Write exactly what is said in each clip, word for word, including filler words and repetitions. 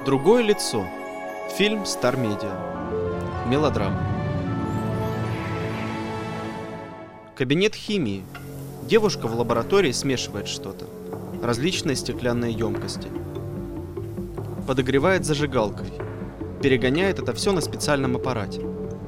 Другое лицо. Фильм Star Media. Мелодрама. Кабинет химии. Девушка в лаборатории смешивает что-то. Различные стеклянные емкости. Подогревает зажигалкой. Перегоняет это все на специальном аппарате.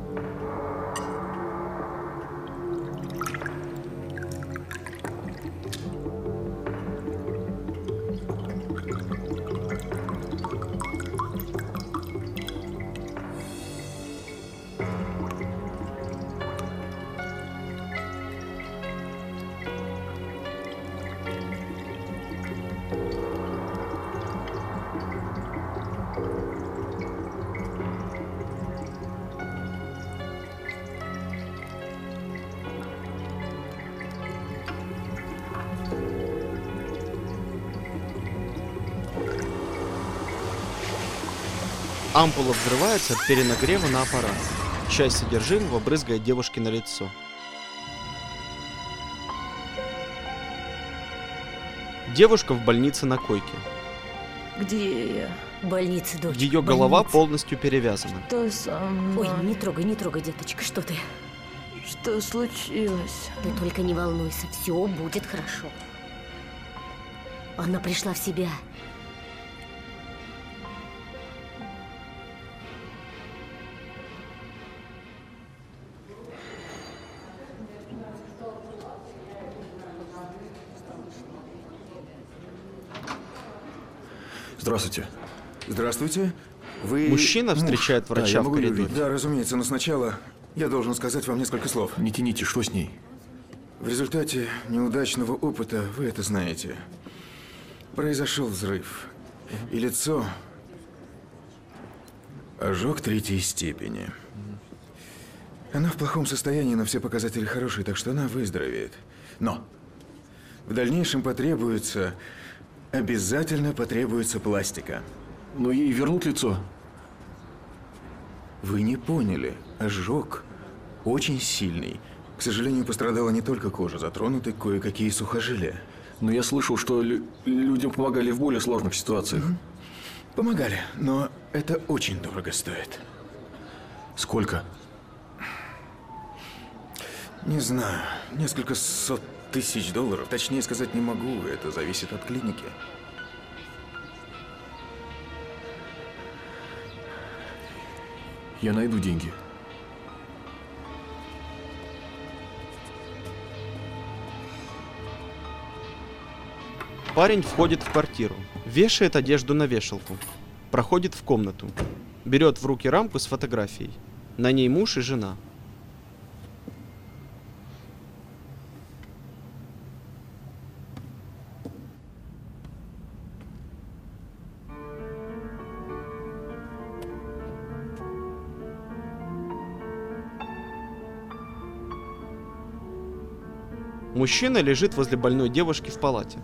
Ампула взрывается от перенагрева на аппарат. Часть содержимого брызгает девушке на лицо. Девушка в больнице на койке. Где я? Больница, дочь. Ее голова полностью перевязана. Что со мной? Ой, не трогай, не трогай, деточка, что ты? Что случилось? Ты только не волнуйся, все будет хорошо. Она пришла в себя. Здравствуйте. Здравствуйте. Вы Мужчина муж? встречает Да, врача я в могу коридоре. любить. Да, разумеется, но сначала я должен сказать вам несколько слов. Не тяните, что с ней? В результате неудачного опыта, вы это знаете, произошел взрыв. И лицо ожог третьей степени. Она в плохом состоянии, но все показатели хорошие, так что она выздоровеет. Но в дальнейшем потребуется, обязательно потребуется пластика. Но ей вернут лицо. Вы не поняли. Ожог очень сильный. К сожалению, пострадала не только кожа, затронуты кое-какие сухожилия. Но я слышал, что лю- людям помогали в более сложных ситуациях. Помогали, но это очень дорого стоит. Сколько? Не знаю, несколько сот тысяч долларов. Точнее сказать не могу, это зависит от клиники. Я найду деньги. Парень входит в квартиру, вешает одежду на вешалку, проходит в комнату, берет в руки рамку с фотографией. На ней муж и жена. Мужчина лежит возле больной девушки в палате.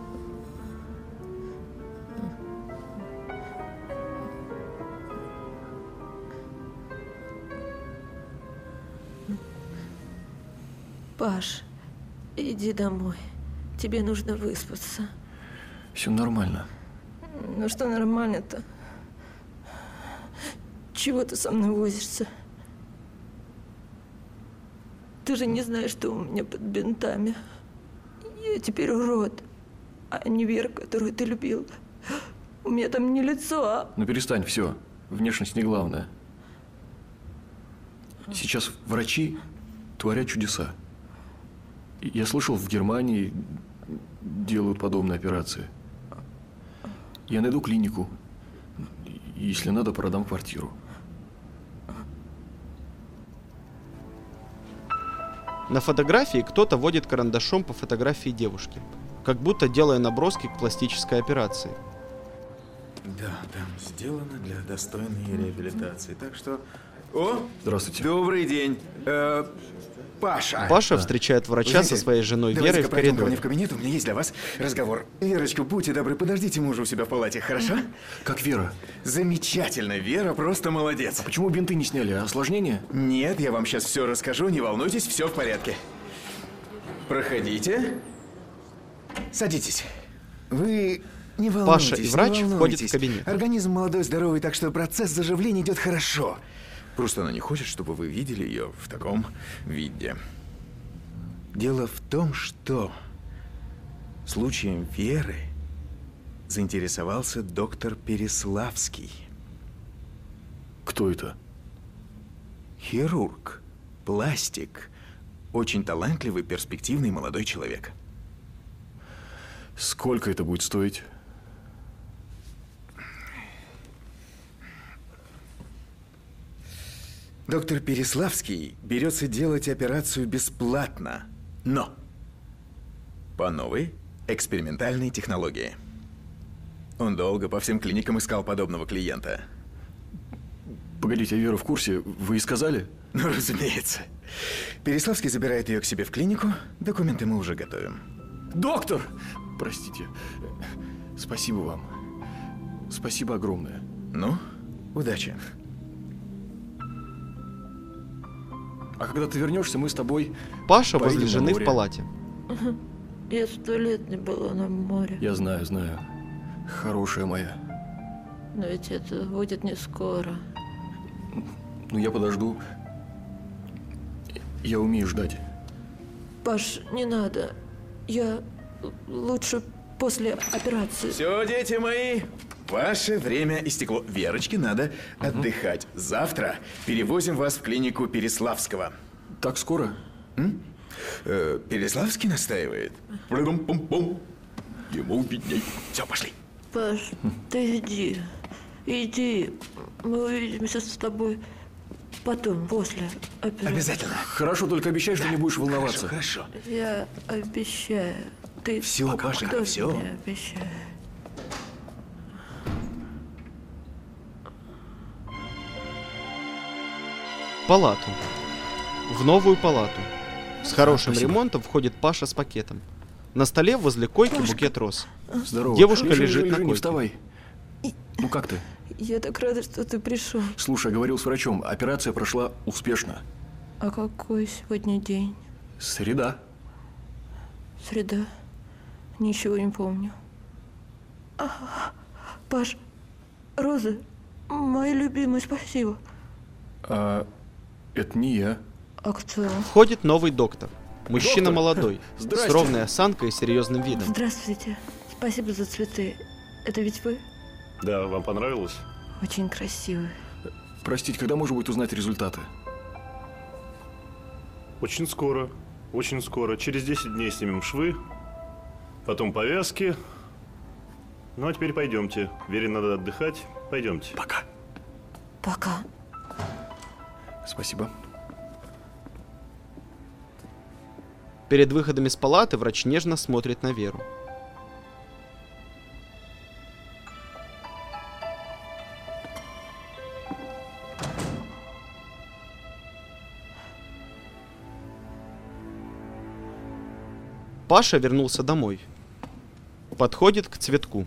Паш, иди домой. Тебе нужно выспаться. Все нормально. Ну что нормально-то? Чего ты со мной возишься? Ты же не знаешь, что у меня под бинтами. Я теперь урод, а не Вера, которую ты любил. У меня там не лицо, а... Ну перестань, все. Внешность не главное. Сейчас врачи творят чудеса. И я слышал, в Германии делают подобные операции. Я найду клинику. Если надо, продам квартиру. На фотографии кто-то водит карандашом по фотографии девушки, как будто делая наброски к пластической операции. Да, там сделано для достойной реабилитации. Так что... О! Здравствуйте. Добрый день. Э, Паша. Паша встречает врача Знаете, со своей женой Верой давайте-ка в пройдем ко мне коридоре. в кабинет, у меня есть для вас разговор. Верочка, будьте добры, подождите мужа у себя в палате, хорошо? Как Вера? Замечательно, Вера просто молодец. Почему бинты не сняли? Осложнение? Нет, я вам сейчас все расскажу, не волнуйтесь, все в порядке. Проходите. Садитесь. Вы Не волнуйтесь, Паша и врач не входят в волнуйтесь. кабинет. Организм молодой, здоровый, так что процесс заживления идет хорошо. Просто она не хочет, чтобы вы видели ее в таком виде. Дело в том, что случаем Веры заинтересовался доктор Переславский. Кто это? Хирург, пластик, очень талантливый, перспективный молодой человек. Сколько это будет стоить? Доктор Переславский берется делать операцию бесплатно, но по новой экспериментальной технологии. Он долго по всем клиникам искал подобного клиента. Погодите, Вера в курсе? Вы и сказали? Ну, разумеется. Переславский забирает ее к себе в клинику. Документы мы уже готовим. Доктор! Простите. Спасибо вам. Спасибо огромное. Ну, удачи. А когда ты вернешься, мы с тобой... Паша Поедем возле на жены в море. палате. Я сто лет не была на море. Я знаю, знаю. Хорошая моя. Но ведь это будет не скоро. Ну, я подожду. Я умею ждать. Паш, не надо. Я лучше после операции. Все, дети мои, ваше время истекло. Верочке надо отдыхать. Завтра перевозим вас в клинику Переславского. Так скоро? Э, Переславский настаивает. Пум-пум-пум. Ему видней. Все, пошли. Паш, ты иди. Иди. Мы увидимся с тобой потом, после операции. Обязательно. Хорошо, только обещай, что не будешь волноваться. Хорошо. Я обещаю. Ты Все, Пашенька, тоже все. мне обещай. В палату. В новую палату. С хорошим Спасибо. ремонтом входит Паша с пакетом. На столе возле койки букет роз. Здорово. Девушка Лежи, лежит лежи, на лежи, не койке. вставай. Ну как ты? Я так рада, что ты пришел. Слушай, я говорил с врачом. Операция прошла успешно. А какой сегодня день? Среда. Среда. Ничего не помню. А, Паш, розы, мои любимые, спасибо. А это не я. А кто? Входит новый доктор. Мужчина Доктор? молодой, с Здрасте. ровной осанкой и серьезным видом. Здравствуйте. Спасибо за цветы. Это ведь вы? Да, вам понравилось? Очень красивые. Простите, когда можно будет узнать результаты? Очень скоро. Очень скоро. Через десять дней снимем швы, потом повязки. Ну, а теперь пойдемте. Вере надо отдыхать. Пойдемте. Пока. Пока. Спасибо. Перед выходом из палаты врач нежно смотрит на Веру. Паша вернулся домой. Подходит к цветку.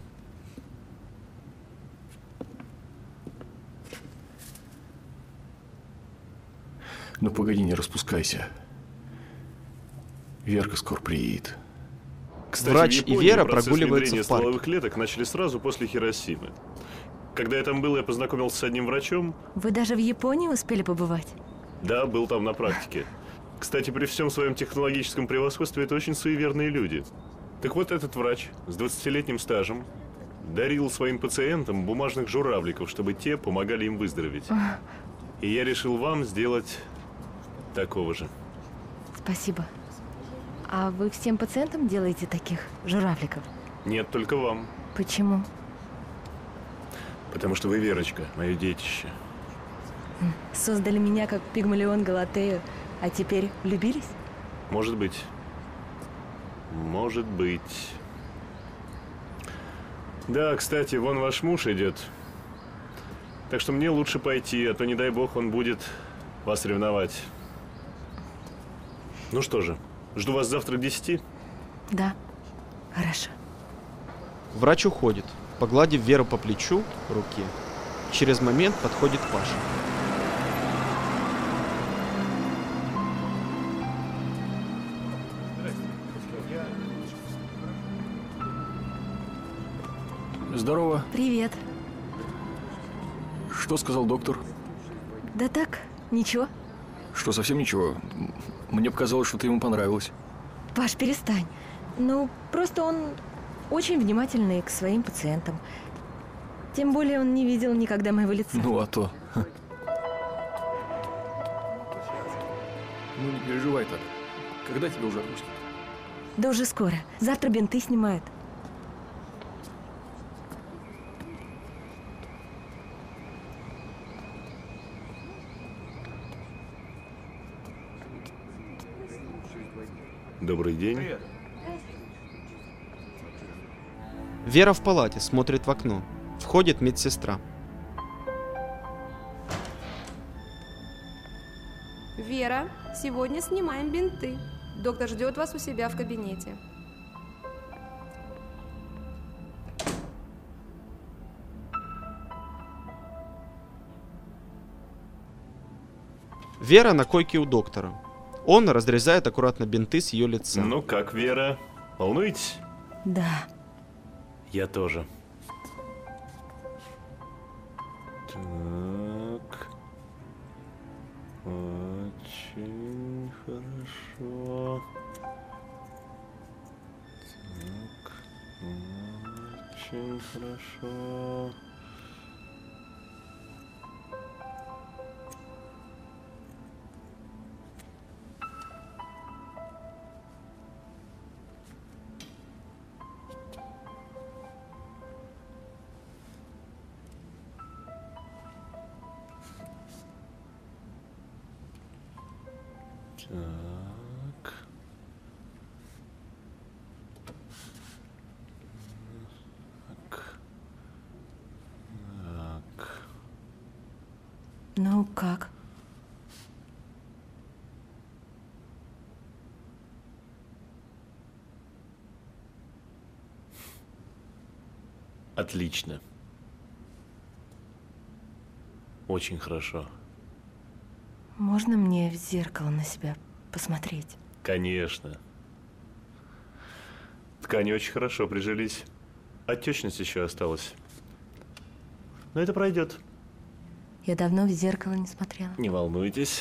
Ну погоди, не распускайся. Верка скоро приедет. Кстати, Врач в и Японии Вера процесс прогуливаются внедрения в парке. стволовых клеток начали сразу после Хиросимы. Когда я там был, я познакомился с одним врачом. Вы даже в Японии успели побывать? Да, был там на практике. Кстати, при всем своем технологическом превосходстве это очень суеверные люди. Так вот, этот врач с двадцатилетним стажем дарил своим пациентам бумажных журавликов, чтобы те помогали им выздороветь. И я решил вам сделать такого же. Спасибо. А вы всем пациентам делаете таких журавликов? Нет, только вам. Почему? Потому что вы, Верочка, мое детище. Создали меня как Пигмалион Галатею, а теперь влюбились? Может быть. Может быть. Да, кстати, вон ваш муж идет. Так что мне лучше пойти, а то, не дай бог, он будет вас ревновать. Ну что же, жду вас завтра к десяти. Да. Хорошо. Врач уходит, погладив Веру по плечу, руке. Через момент подходит Паша. Здорово. Привет. Что сказал доктор? Да так, ничего. Что, совсем ничего? М, Мне показалось, что ты ему понравилась. Паш, перестань. Ну, просто он очень внимательный к своим пациентам. Тем более он не видел никогда моего лица. Ну, а то. Ну, не переживай так. Когда тебя уже отпустят? Да уже скоро. Завтра бинты снимают. Добрый день. Вера в палате, смотрит в окно. Входит медсестра. Вера, сегодня снимаем бинты. Доктор ждет вас у себя в кабинете. Вера на койке у доктора. Он разрезает аккуратно бинты с ее лица. Ну как, Вера? Волнуетесь? Да. Я тоже. Так. Очень хорошо. Так. Очень хорошо. Так. Так. Так. Ну, как? Отлично. Очень хорошо. Можно мне в зеркало на себя посмотреть? Конечно. Ткани очень хорошо прижились. Отечность еще осталась. Но это пройдет. Я давно в зеркало не смотрела. Не волнуйтесь.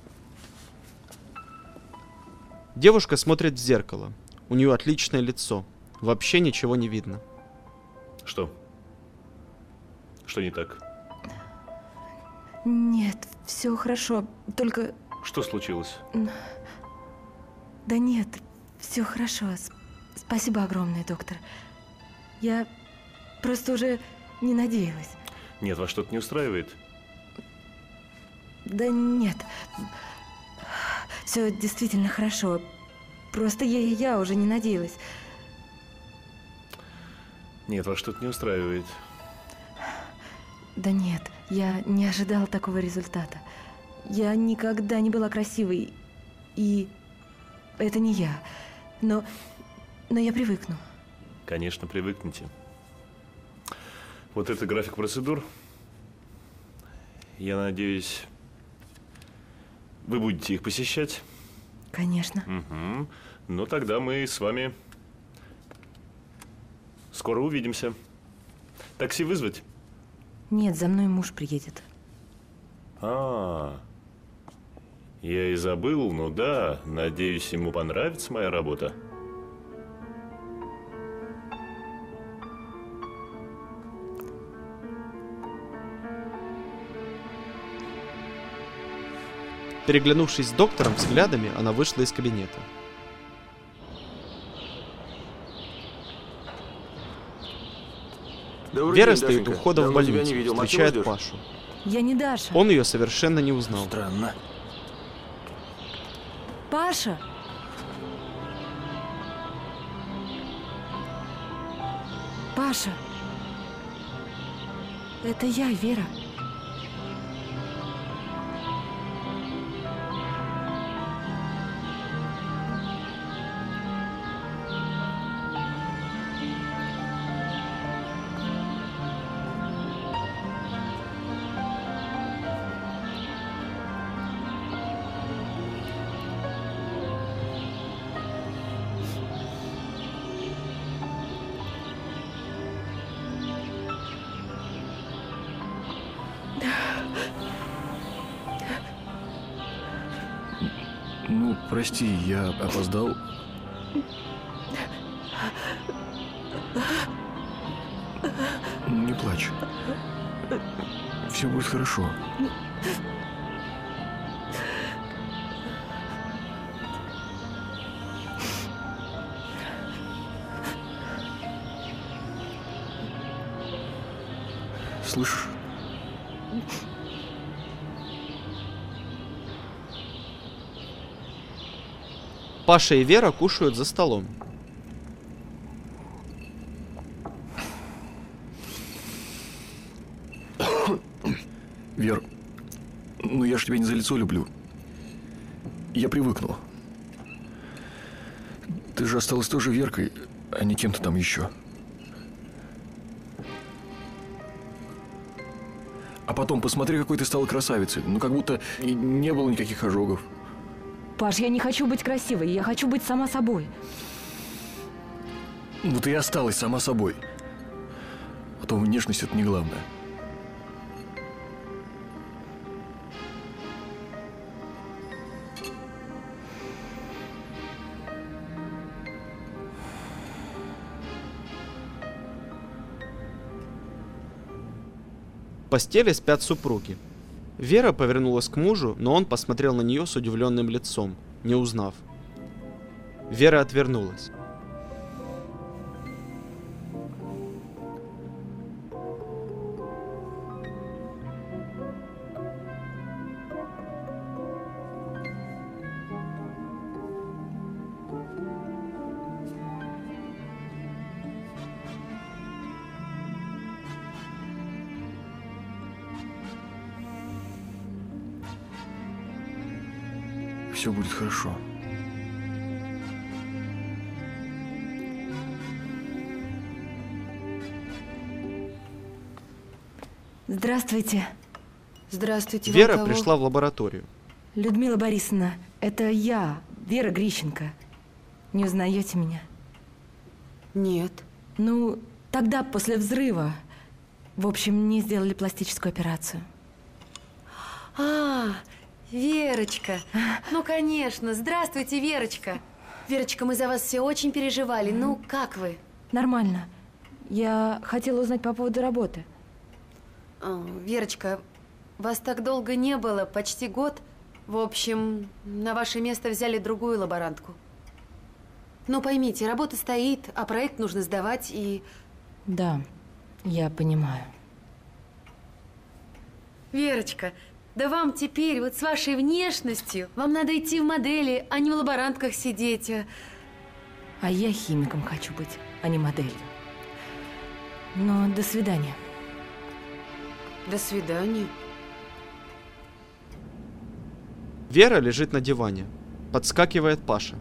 Девушка смотрит в зеркало. У нее отличное лицо. Вообще ничего не видно. Что? Что не так? Нет, все хорошо. Только... Что случилось? Да нет, все хорошо. С- Спасибо огромное, доктор. Я просто уже не надеялась. Нет, вас что-то не устраивает? Да нет. Все действительно хорошо. Просто я, я уже не надеялась. Нет, вас что-то не устраивает. Да нет, я не ожидала такого результата. Я никогда не была красивой. И это не я. Но, но я привыкну. Конечно, привыкните. Вот это график процедур. Я надеюсь, вы будете их посещать. Конечно. Угу. Ну, тогда мы с вами скоро увидимся. Такси вызвать? Нет, за мной муж приедет. А, я и забыл, ну да, надеюсь, ему понравится моя работа. Переглянувшись с доктором взглядами, она вышла из кабинета. Добрый Вера день, стоит у Дашенька. входа в Давно тебя больницу, не видел. Мать встречает его ждешь? Пашу. Я не Даша. Он ее совершенно не узнал. Странно. Паша! Паша! Это я, Вера. Ну, прости, я опоздал. Не плачь. Все будет хорошо. Слышишь? Паша и Вера кушают за столом. Вер, ну я ж тебя не за лицо люблю. Я привыкну. Ты же осталась тоже Веркой, а не кем-то там еще. А потом посмотри, какой ты стала красавицей. Ну, как будто и не было никаких ожогов. Паш, я не хочу быть красивой, я хочу быть сама собой. Ну, ты и осталась сама собой. А то внешность – это не главное. В постели спят супруги. Вера повернулась к мужу, но он посмотрел на нее с удивленным лицом, не узнав. Вера отвернулась. Все будет хорошо. Здравствуйте. Здравствуйте. Вера вам кого? пришла в лабораторию. Людмила Борисовна, это я, Вера Грищенко. Не узнаете меня? Нет. Ну, тогда, после взрыва, в общем, мне сделали пластическую операцию. А, Верочка. Ну, конечно. Здравствуйте, Верочка. Верочка, мы за вас все очень переживали. Ну, как вы? Нормально. Я хотела узнать по поводу работы. О, Верочка, вас так долго не было, почти год. В общем, на ваше место взяли другую лаборантку. Ну, поймите, работа стоит, а проект нужно сдавать и… Да, я понимаю. Верочка, да вам теперь вот с вашей внешностью, вам надо идти в модели, а не в лаборантках сидеть. А я химиком хочу быть, а не моделью. Но до свидания. До свидания. Вера лежит на диване. Подскакивает Паша.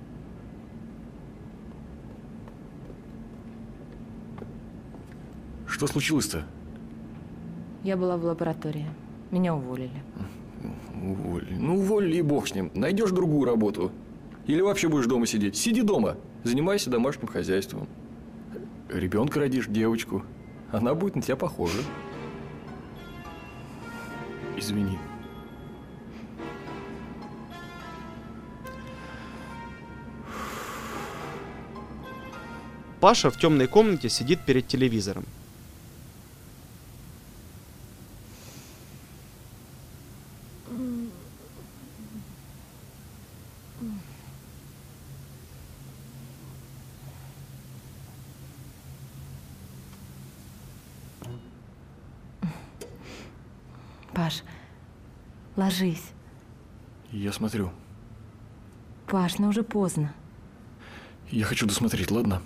Что случилось-то? Я была в лаборатории. Меня уволили. Уволили. Ну, уволили и бог с ним. Найдешь другую работу. Или вообще будешь дома сидеть. Сиди дома. Занимайся домашним хозяйством. Ребенка родишь, девочку. Она будет на тебя похожа. Извини. Паша в темной комнате сидит перед телевизором. Паш, ложись. Я смотрю. Паш, ну уже поздно. Я хочу досмотреть, ладно?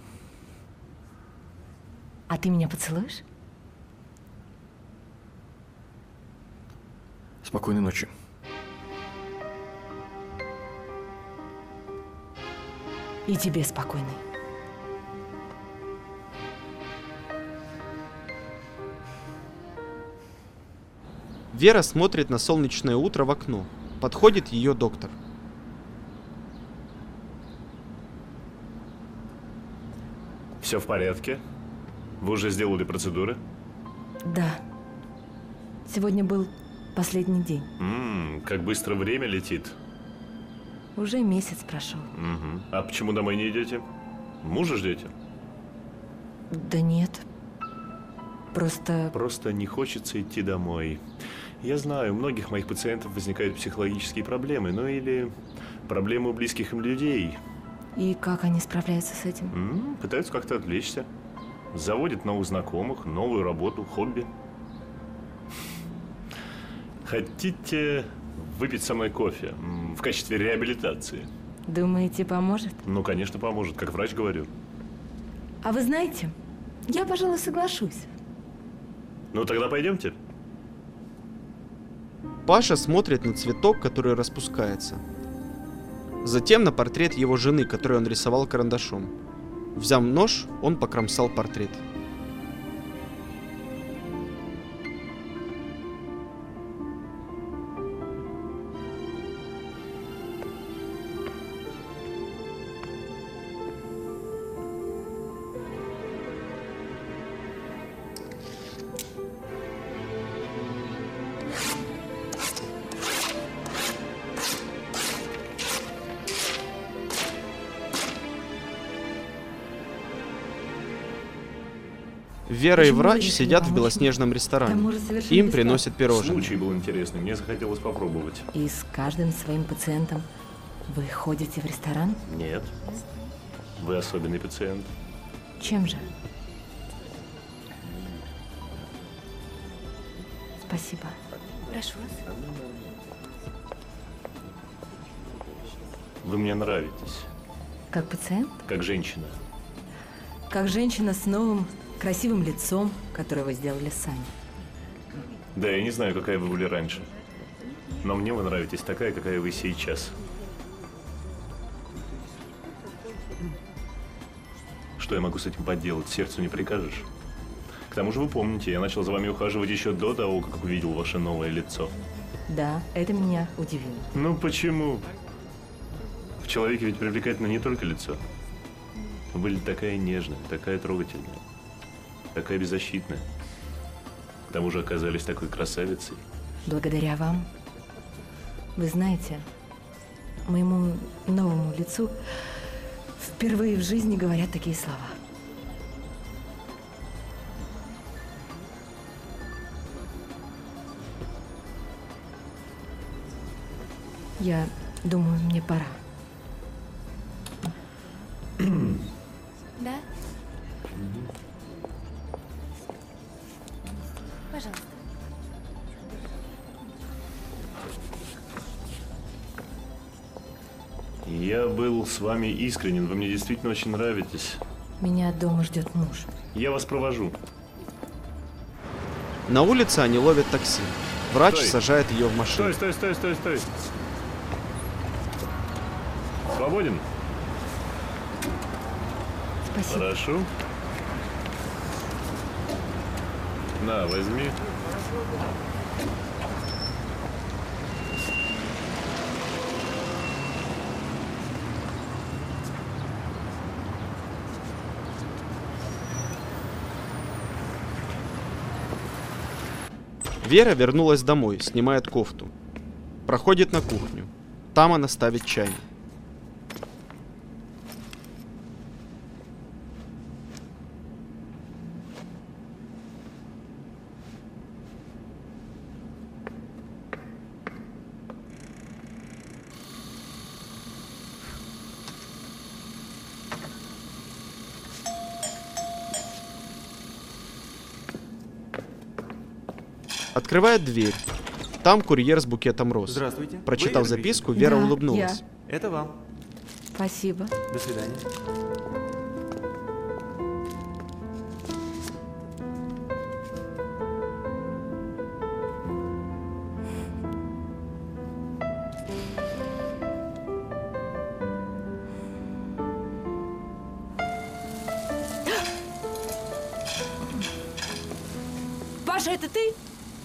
А ты меня поцелуешь? Спокойной ночи. И тебе спокойной. Вера смотрит на солнечное утро в окно. Подходит ее доктор. Все в порядке? Вы уже сделали процедуры? Да. Сегодня был последний день. Ммм, как быстро время летит. Уже месяц прошел. Угу. А почему домой не идете? Мужа ждете? Да нет. Просто... Просто не хочется идти домой. Я знаю, у многих моих пациентов возникают психологические проблемы, ну или проблемы у близких им людей. И как они справляются с этим? М-м, пытаются как-то отвлечься. Заводят новых знакомых, новую работу, хобби. Хотите выпить со мной кофе в качестве реабилитации? Думаете, поможет? Ну, конечно, поможет, как врач говорю. А вы знаете, я, пожалуй, соглашусь. Ну, тогда пойдемте. Паша смотрит на цветок, который распускается. Затем на портрет его жены, который он рисовал карандашом. Взяв нож, он покромсал портрет. Вера и Почему вы врач решили сидят в помочь белоснежном мне? ресторане. К тому же совершенно Им бесплатно. приносят пирожные. Случай был интересный, мне захотелось попробовать. И с каждым своим пациентом вы ходите в ресторан? Нет. Вы особенный пациент. Чем же? Спасибо. Прошу вас. Вы мне нравитесь. Как пациент? Как женщина. Как женщина с новым красивым лицом, которое вы сделали сами. Да, я не знаю, какая вы были раньше. Но мне вы нравитесь такая, какая вы сейчас. Что я могу с этим поделать? Сердцу не прикажешь. К тому же вы помните, я начал за вами ухаживать еще до того, как увидел ваше новое лицо. Да, это меня удивило. Ну почему? В человеке ведь привлекательно не только лицо. Вы были такая нежная, такая трогательная, такая беззащитная. К тому же оказались такой красавицей. Благодаря вам. Вы знаете, моему новому лицу впервые в жизни говорят такие слова. Я думаю, мне пора. Да? Пожалуйста. Я был с вами искренен, вы мне действительно очень нравитесь. Меня дома ждет муж. Я вас провожу. На улице они ловят такси. Врач Стой. сажает ее в машину. Стой, стой, стой, стой, стой. Свободен? Спасибо. Хорошо. На, возьми. Вера вернулась домой, снимает кофту. Проходит на кухню. Там она ставит чайник. Открывает дверь. Там курьер с букетом роз. Здравствуйте. Прочитав Вы записку, Вера Вера Да, улыбнулась. я. Это вам. Спасибо. До свидания. Паша, это ты?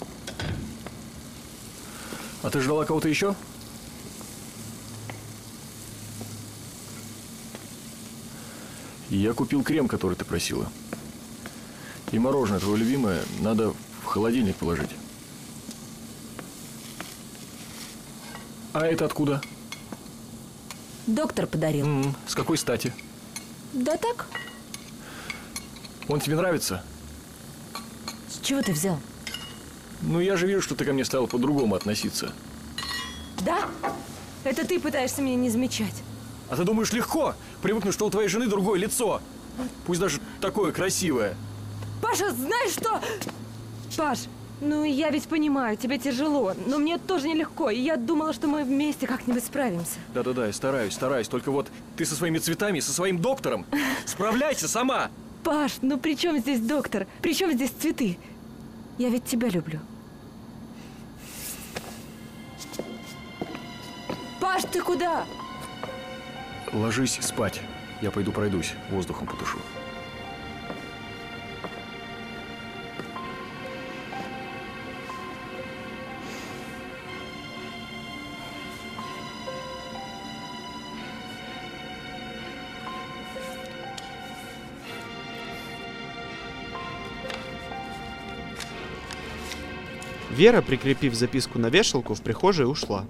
А ты ждала кого-то еще? Я купил крем, который ты просила. И мороженое твое любимое надо в холодильник положить. А это откуда? Доктор подарил. М, с какой стати? Да так. Он тебе нравится? С чего ты взял? Ну, я же вижу, что ты ко мне стала по-другому относиться. Да? Это ты пытаешься меня не замечать. А ты думаешь, легко привыкнуть, что у твоей жены другое лицо? Пусть даже такое красивое. Паша, знаешь что? Паш, ну я ведь понимаю, тебе тяжело, но мне тоже нелегко. И я думала, что мы вместе как-нибудь справимся. Да-да-да, я стараюсь, стараюсь. Только вот ты со своими цветами, со своим доктором справляйся сама. Паш, ну при чем здесь доктор? При чем здесь цветы? Я ведь тебя люблю. Паш, ты куда? Ложись спать. Я пойду пройдусь, воздухом подышу. Вера, прикрепив записку на вешалку, в прихожей ушла.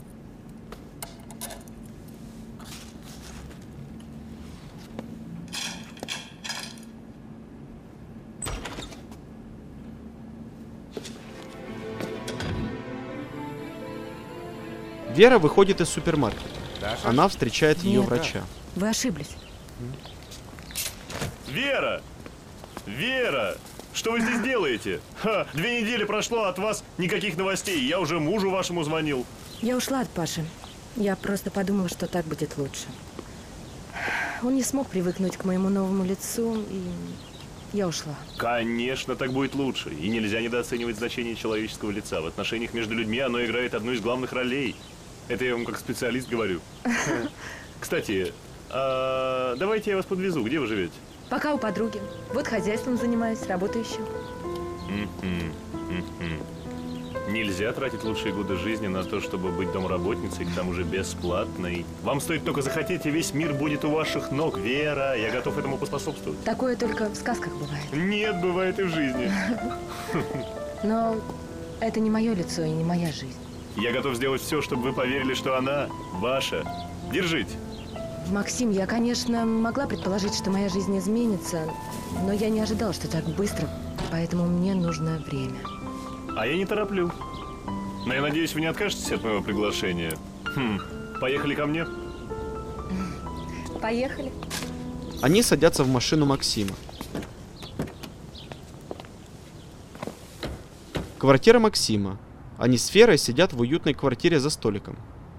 Вера выходит из супермаркета. Она встречает ее Нет. врача. Вы ошиблись. Вера! Вера! Что вы здесь делаете? Ха, две недели прошло, от вас никаких новостей. Я уже мужу вашему звонил. Я ушла от Паши. Я просто подумала, что так будет лучше. Он не смог привыкнуть к моему новому лицу, и я ушла. Конечно, так будет лучше. И нельзя недооценивать значение человеческого лица. В отношениях между людьми оно играет одну из главных ролей. Это я вам как специалист говорю. Кстати, а давайте я вас подвезу. Где вы живете? Пока у подруги. Вот хозяйством занимаюсь, работаю еще. Мгм, мгм. Нельзя тратить лучшие годы жизни на то, чтобы быть домработницей, к тому же бесплатной. Вам стоит только захотеть, и весь мир будет у ваших ног. Вера, я готов этому поспособствовать. Такое только в сказках бывает. Нет, бывает и в жизни. Но это не мое лицо и не моя жизнь. Я готов сделать все, чтобы вы поверили, что она ваша. Держите. Максим, я, конечно, могла предположить, что моя жизнь изменится, но я не ожидала, что так быстро, поэтому мне нужно время. А я не тороплю. Но я надеюсь, вы не откажетесь от моего приглашения. Хм, поехали ко мне? Поехали. Они садятся в машину Максима. Квартира Максима. Они с Верой сидят в уютной квартире за столиком.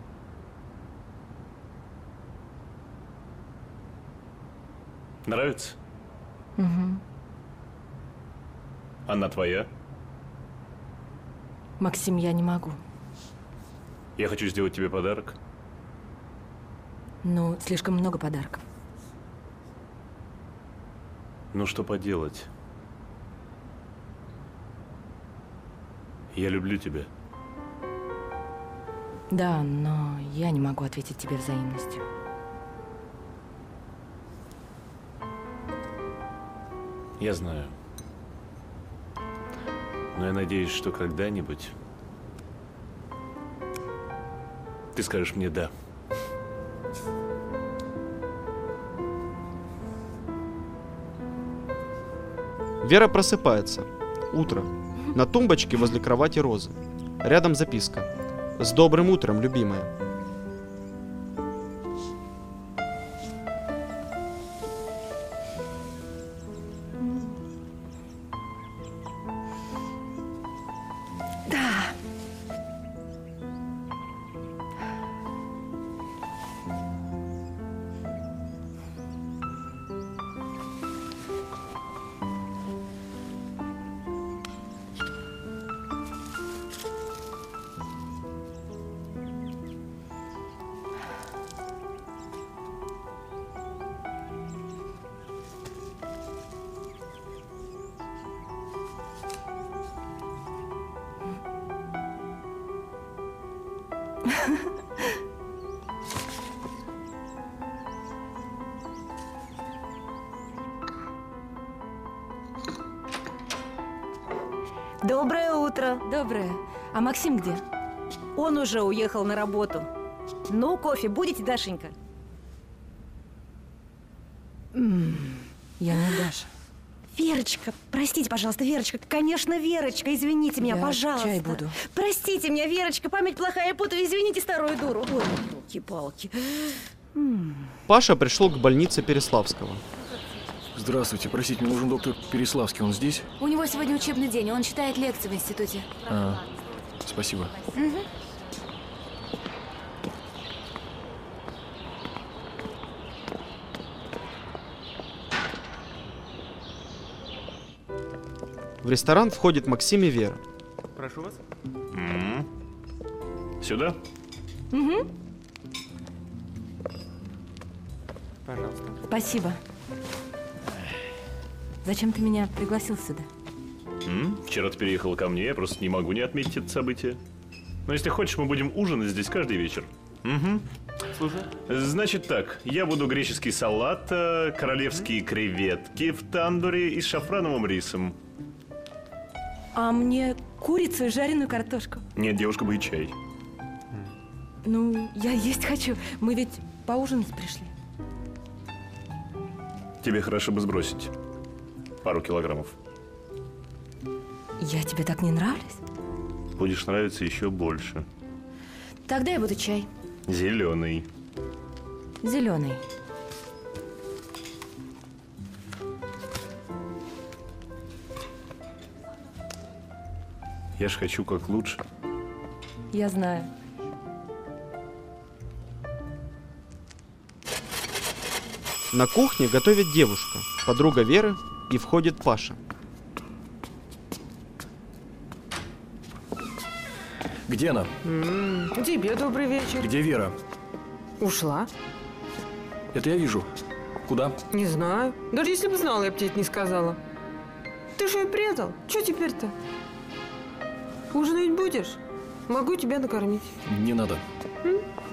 Нравится? Угу. Она твоя? Максим, я не могу. Я хочу сделать тебе подарок. Ну, слишком много подарков. Ну что поделать? Я люблю тебя. Да, но я не могу ответить тебе взаимностью. Я знаю. Но я надеюсь, что когда-нибудь ты скажешь мне «да». Вера просыпается. Утро. На тумбочке возле кровати розы. Рядом записка. «С добрым утром, любимая». Доброе утро. Доброе. А Максим где? Он уже уехал на работу. Ну, кофе будете, Дашенька? Я не Даша. Верочка, простите, пожалуйста, Верочка. Конечно, Верочка, извините меня, Я пожалуйста. чай буду. Простите меня, Верочка, память плохая, я путаю, извините старую дуру. Ой, елки-палки. Паша пришел к больнице Переславского. Здравствуйте, простите, мне нужен доктор Переславский, он здесь? У него сегодня учебный день, он читает лекции в институте. А, спасибо. Угу. В ресторан входит Максим и Вера. Прошу вас. М-м. Сюда? Угу. Пожалуйста. Спасибо. Зачем ты меня пригласил сюда? М? Вчера ты переехала ко мне, я просто не могу не отметить это событие. Но если хочешь, мы будем ужинать здесь каждый вечер. Угу. Слушай. Значит так, я буду греческий салат, э, королевские креветки в тандуре и с шафрановым рисом. А мне курицу и жареную картошку. Нет, девушка, бы и чай. Ну, я есть хочу. Мы ведь поужинать пришли. Тебе хорошо бы сбросить пару килограммов. Я тебе так не нравлюсь? Будешь нравиться еще больше. Тогда я буду чай. Зеленый. Зеленый. Я ж хочу как лучше. Я знаю. На кухне готовит девушка, подруга Веры, и входит Паша. Где она? М-м, тебе добрый вечер. Где Вера? Ушла? Это я вижу. Куда? Не знаю. Даже если бы знала, я бы тебе это не сказала. Ты же ее предал. Что теперь-то? Ужинать будешь? Могу тебя накормить. Не надо. М?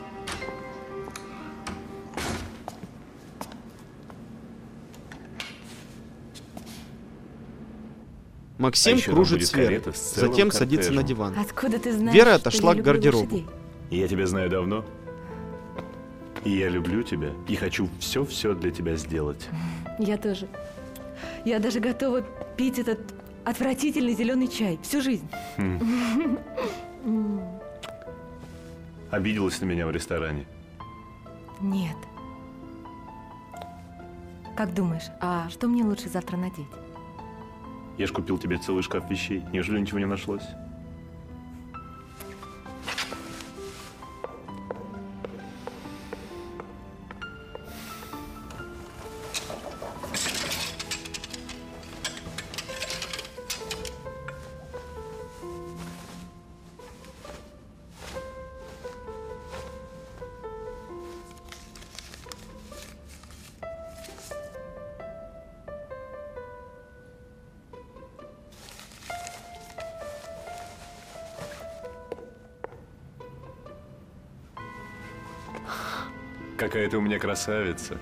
Максим А еще кружит там будет с Верой, карета с целым затем садится на кортежем. диван. Откуда ты знаешь, Вера что отошла я к люблю гардеробу. лошадей? Я тебя знаю давно. И я люблю тебя. И хочу все-все для тебя сделать. Я тоже. Я даже готова пить этот отвратительный зеленый чай всю жизнь. Хм. М. Обиделась на меня в ресторане. Нет. Как думаешь, а что мне лучше завтра надеть? Я ж купил тебе целый шкаф вещей. Неужели ничего не нашлось? Какая ты у меня красавица.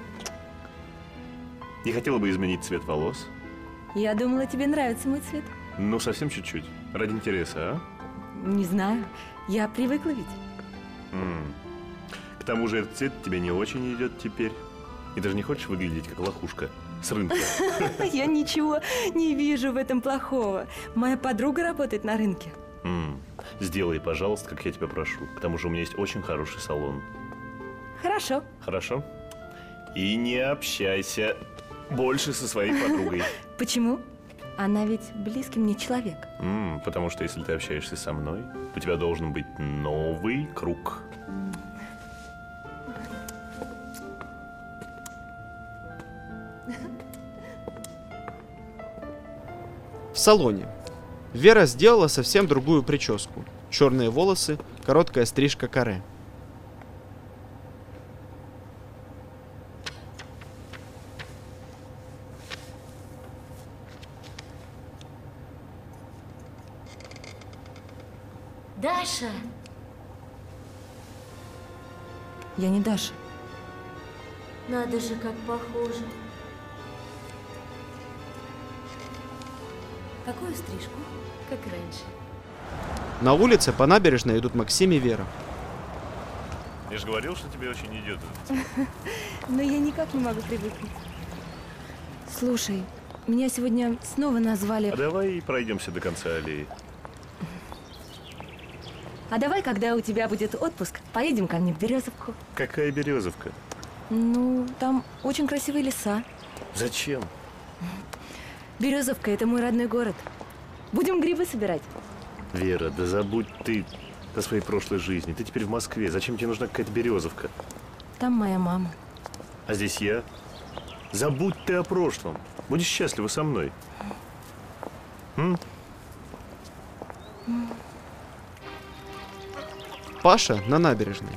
Не хотела бы изменить цвет волос? Я думала, тебе нравится мой цвет. Ну, совсем чуть-чуть. Ради интереса, а? Не знаю. Я привыкла ведь. М. К тому же этот цвет тебе не очень идет теперь. И даже не хочешь выглядеть как лохушка с рынка. Я ничего не вижу в этом плохого. Моя подруга работает на рынке. М. Сделай, пожалуйста, как я тебя прошу. К тому же у меня есть очень хороший салон. Хорошо. Хорошо? И не общайся больше со своей подругой. Почему? Она ведь близкий мне человек. М, потому что если ты общаешься со мной, у тебя должен быть новый круг. В салоне. Вера сделала совсем другую прическу. Черные волосы, короткая стрижка каре. Даша! Я не Даша. Надо же, как похоже. Какую стрижку? Как раньше. На улице по набережной идут Максим и Вера. Я же говорил, что тебе очень идет это. Но я никак не могу привыкнуть. Слушай, меня сегодня снова назвали... А давай пройдемся до конца аллеи. А давай, когда у тебя будет отпуск, поедем ко мне в Березовку. Какая Березовка? Ну, там очень красивые леса. Зачем? Березовка – это мой родной город. Будем грибы собирать. Вера, да забудь ты о своей прошлой жизни. Ты теперь в Москве. Зачем тебе нужна какая-то Березовка? Там моя мама. А здесь я? Забудь ты о прошлом. Будешь счастлива со мной. М? Паша на набережной.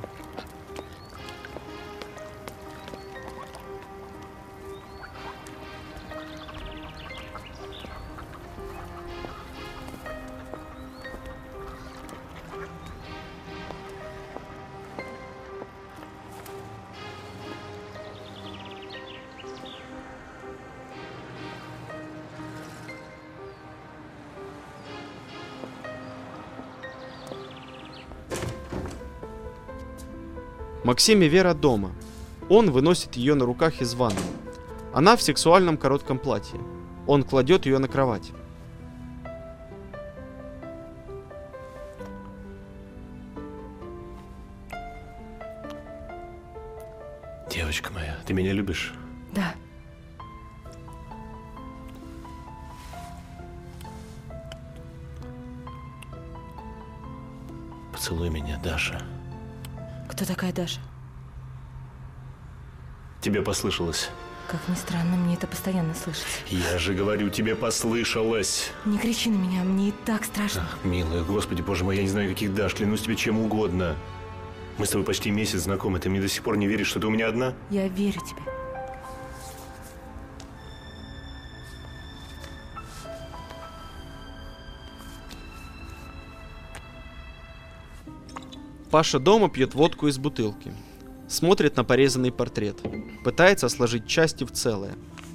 Максим и Вера дома. Он выносит ее на руках из ванны. Она в сексуальном коротком платье. Он кладет ее на кровать. Девочка моя, ты меня любишь? Да. Поцелуй меня, Даша. Кто такая Даша? Тебе послышалось. Как ни странно, мне это постоянно слышится. Я же говорю, тебе послышалось. Не кричи на меня, мне и так страшно. Ах, милая, господи, боже мой, я не знаю, каких Даш, клянусь тебе чем угодно. Мы с тобой почти месяц знакомы, ты мне до сих пор не веришь, что ты у меня одна? Я верю тебе. Паша дома пьет водку из бутылки. Смотрит на порезанный портрет. Пытается сложить части в целое.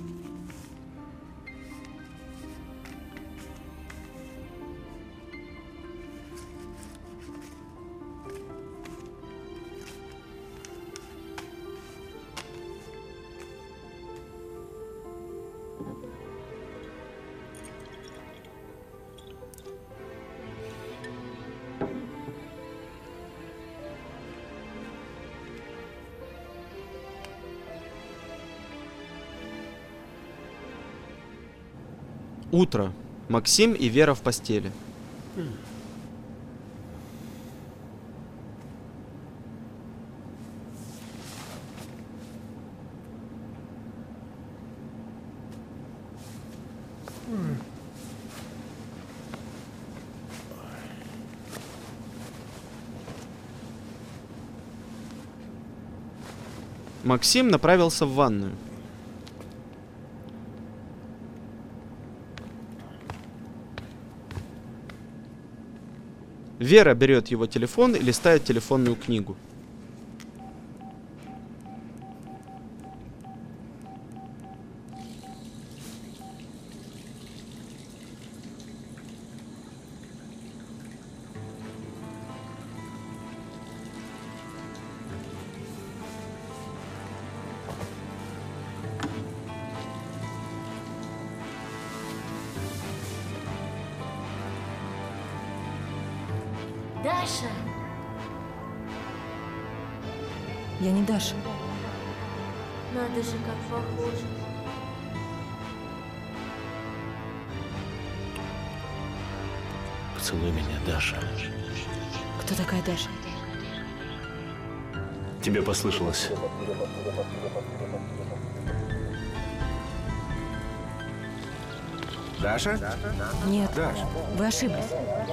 Утро. Максим и Вера в постели. Максим направился в ванную. Вера берет его телефон и листает телефонную книгу. Даша! Я не Даша. Надо же, как похоже. Поцелуй меня, Даша. Кто такая Даша? Тебе послышалось. Даша? Нет, Даша. вы ошиблись.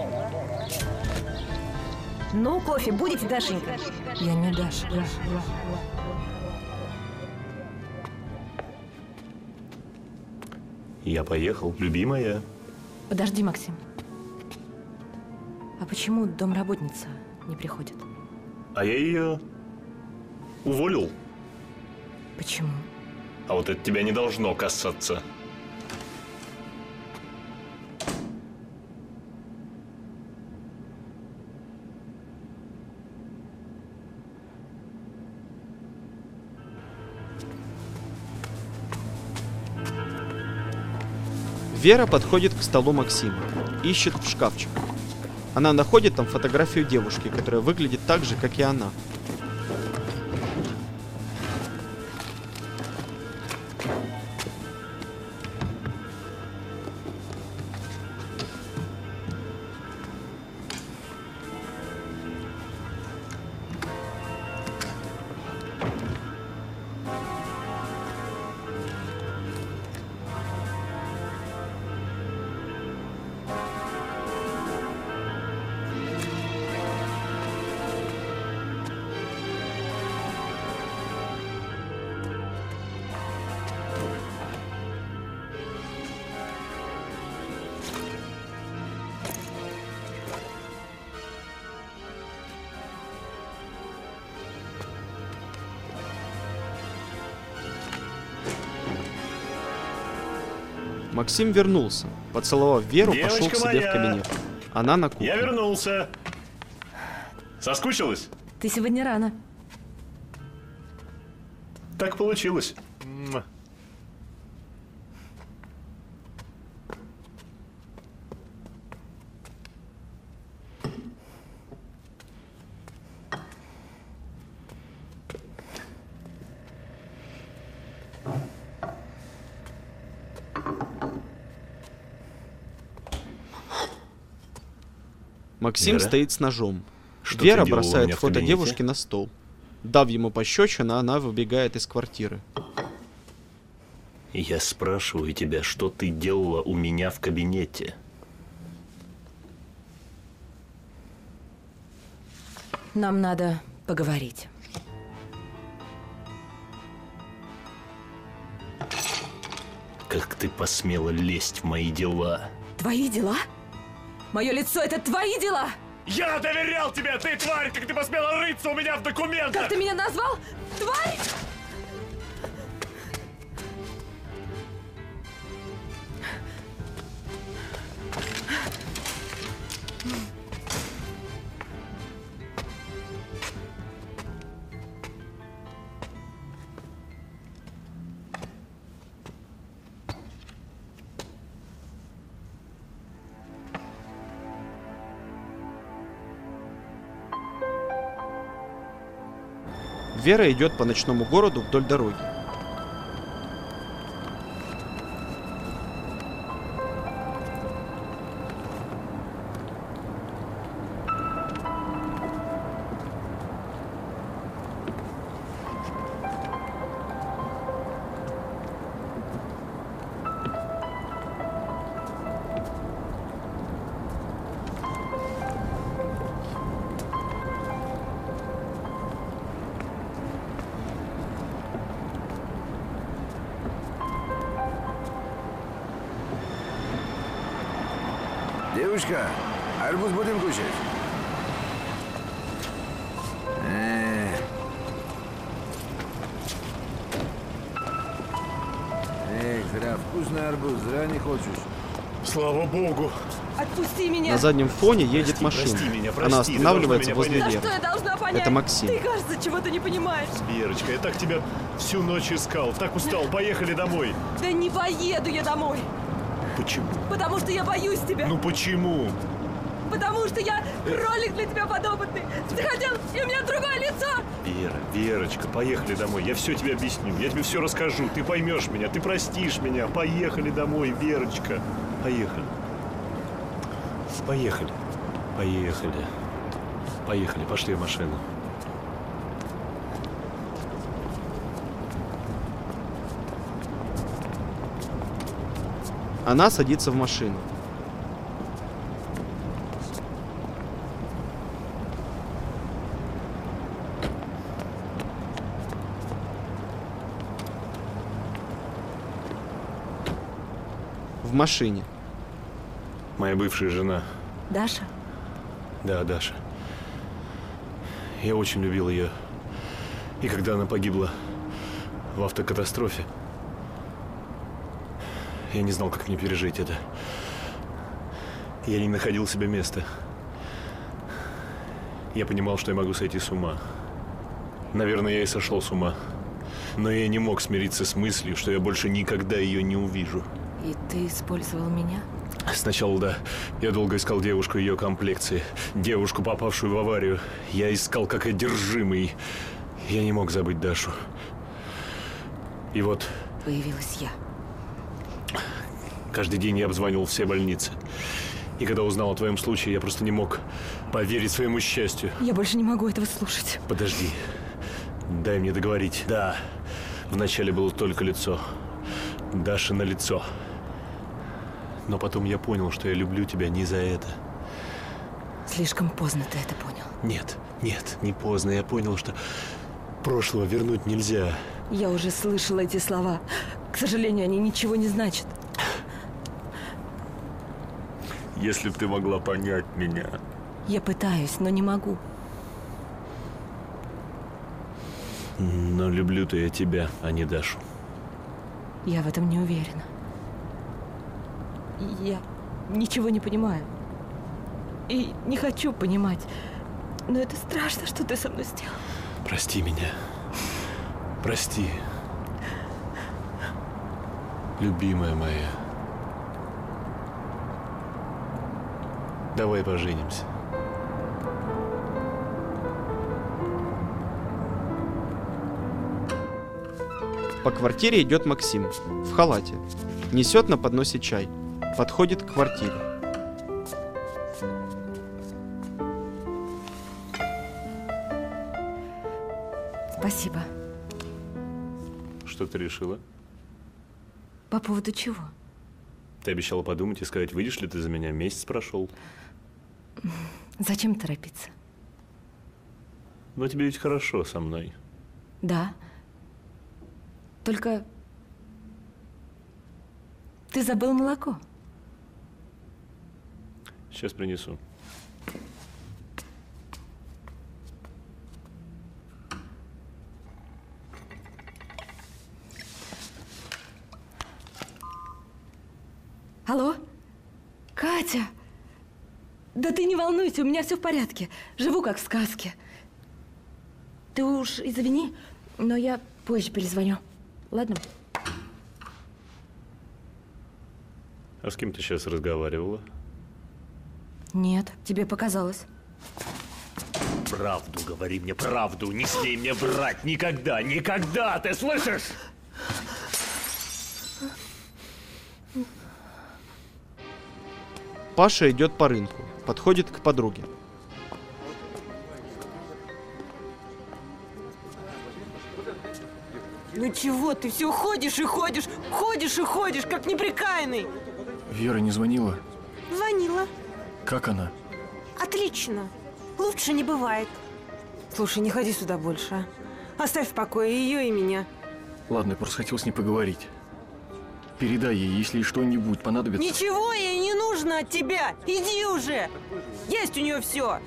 Ну, кофе будете, Дашенька? Я не Даша. Я поехал, любимая. Подожди, Максим. А почему домработница не приходит? А я ее уволил. Почему? А вот это тебя не должно касаться. Вера подходит к столу Максима, ищет в шкафчиках. Она находит там фотографию девушки, которая выглядит так же, как и она. Максим вернулся. Поцеловав Веру, Девочка пошел к себе моя! в кабинет. Она на кухне. Я вернулся. Соскучилась? Ты сегодня рано. Так получилось. Максим Вера? стоит с ножом. Что Вера ты делала у бросает меня в фото кабинете? девушки на стол. Дав ему пощечину, она выбегает из квартиры. Я спрашиваю тебя, что ты делала у меня в кабинете? Нам надо поговорить. Как ты посмела лезть в мои дела? Твои дела? Мое лицо — это твои дела? Я доверял тебе, ты тварь! Как ты посмела рыться у меня в документах? Как ты меня назвал? Тварь? Вера идет по ночному городу вдоль дороги. Девушка, арбуз будем кушать? Э. Эх, зря вкусный арбуз, зря не хочешь. Слава богу! Отпусти меня! На заднем фоне едет Прости, машина. прости меня, прости, Она ты останавливается должна возле меня Да Веры. что я должна понять? Это Максим. Ты, кажется, чего-то не понимаешь. Верочка, я так тебя всю ночь искал, так устал. Поехали домой. Да не поеду я домой, Почему? потому что я боюсь тебя. Ну почему? Потому что я кролик для тебя подопытный. Ты хотел, и у меня другое лицо. Вера, Верочка, поехали домой. Я все тебе объясню. Я тебе все расскажу. Ты поймешь меня, ты простишь меня. Поехали домой, Верочка. Поехали. Поехали. Поехали. Поехали, пошли в машину. Она садится в машину. В машине. Моя бывшая жена. Даша? Да, Даша. Я очень любил ее. И когда она погибла в автокатастрофе, я не знал, как мне пережить это. Я не находил себе места. Я понимал, что я могу сойти с ума. Наверное, я и сошел с ума. Но я не мог смириться с мыслью, что я больше никогда ее не увижу. И ты использовал меня? Сначала, да. Я долго искал девушку ее комплекции. Девушку, попавшую в аварию. Я искал как одержимый. Я не мог забыть Дашу. И вот... Появилась я. Каждый день я обзванивал все больницы. И когда узнал о твоем случае, я просто не мог поверить своему счастью. Я больше не могу этого слушать. Подожди. Дай мне договорить. Да, вначале было только лицо. Даша на лицо. Но потом я понял, что я люблю тебя не за это. Слишком поздно ты это понял. Нет, нет, не поздно. Я понял, что прошлого вернуть нельзя. Я уже слышала эти слова. К сожалению, они ничего не значат. Если б ты могла понять меня. Я пытаюсь, но не могу. Но люблю-то я тебя, а не Дашу. Я в этом не уверена. Я ничего не понимаю. И не хочу понимать. Но это страшно, что ты со мной сделал. Прости меня. Прости. Любимая моя. Давай поженимся. По квартире идет Максим в халате. Несет на подносе чай. Подходит к квартире. Спасибо. Что ты решила? По поводу чего? Ты обещала подумать и сказать, выйдешь ли ты за меня? Месяц прошел. Зачем торопиться? Но тебе ведь хорошо со мной. Да. Только ты забыл молоко. Сейчас принесу. Алло? Катя! Да ты не волнуйся, у меня все в порядке. Живу как в сказке. Ты уж извини, но я позже перезвоню. Ладно? А с кем ты сейчас разговаривала? Нет, тебе показалось. Правду говори мне, правду. Не смей мне врать. Никогда, никогда, ты слышишь? Паша идет по рынку. Подходит к подруге. Ну чего ты все ходишь и ходишь, ходишь и ходишь, как неприкаянный? Вера не звонила? Звонила. Как она? Отлично. Лучше не бывает. Слушай, не ходи сюда больше, а? Оставь в покое ее и меня. Ладно, я просто хотел с ней поговорить. Передай ей, если что-нибудь понадобится. Ничего ей не нужно от тебя. Иди уже. Есть у нее все.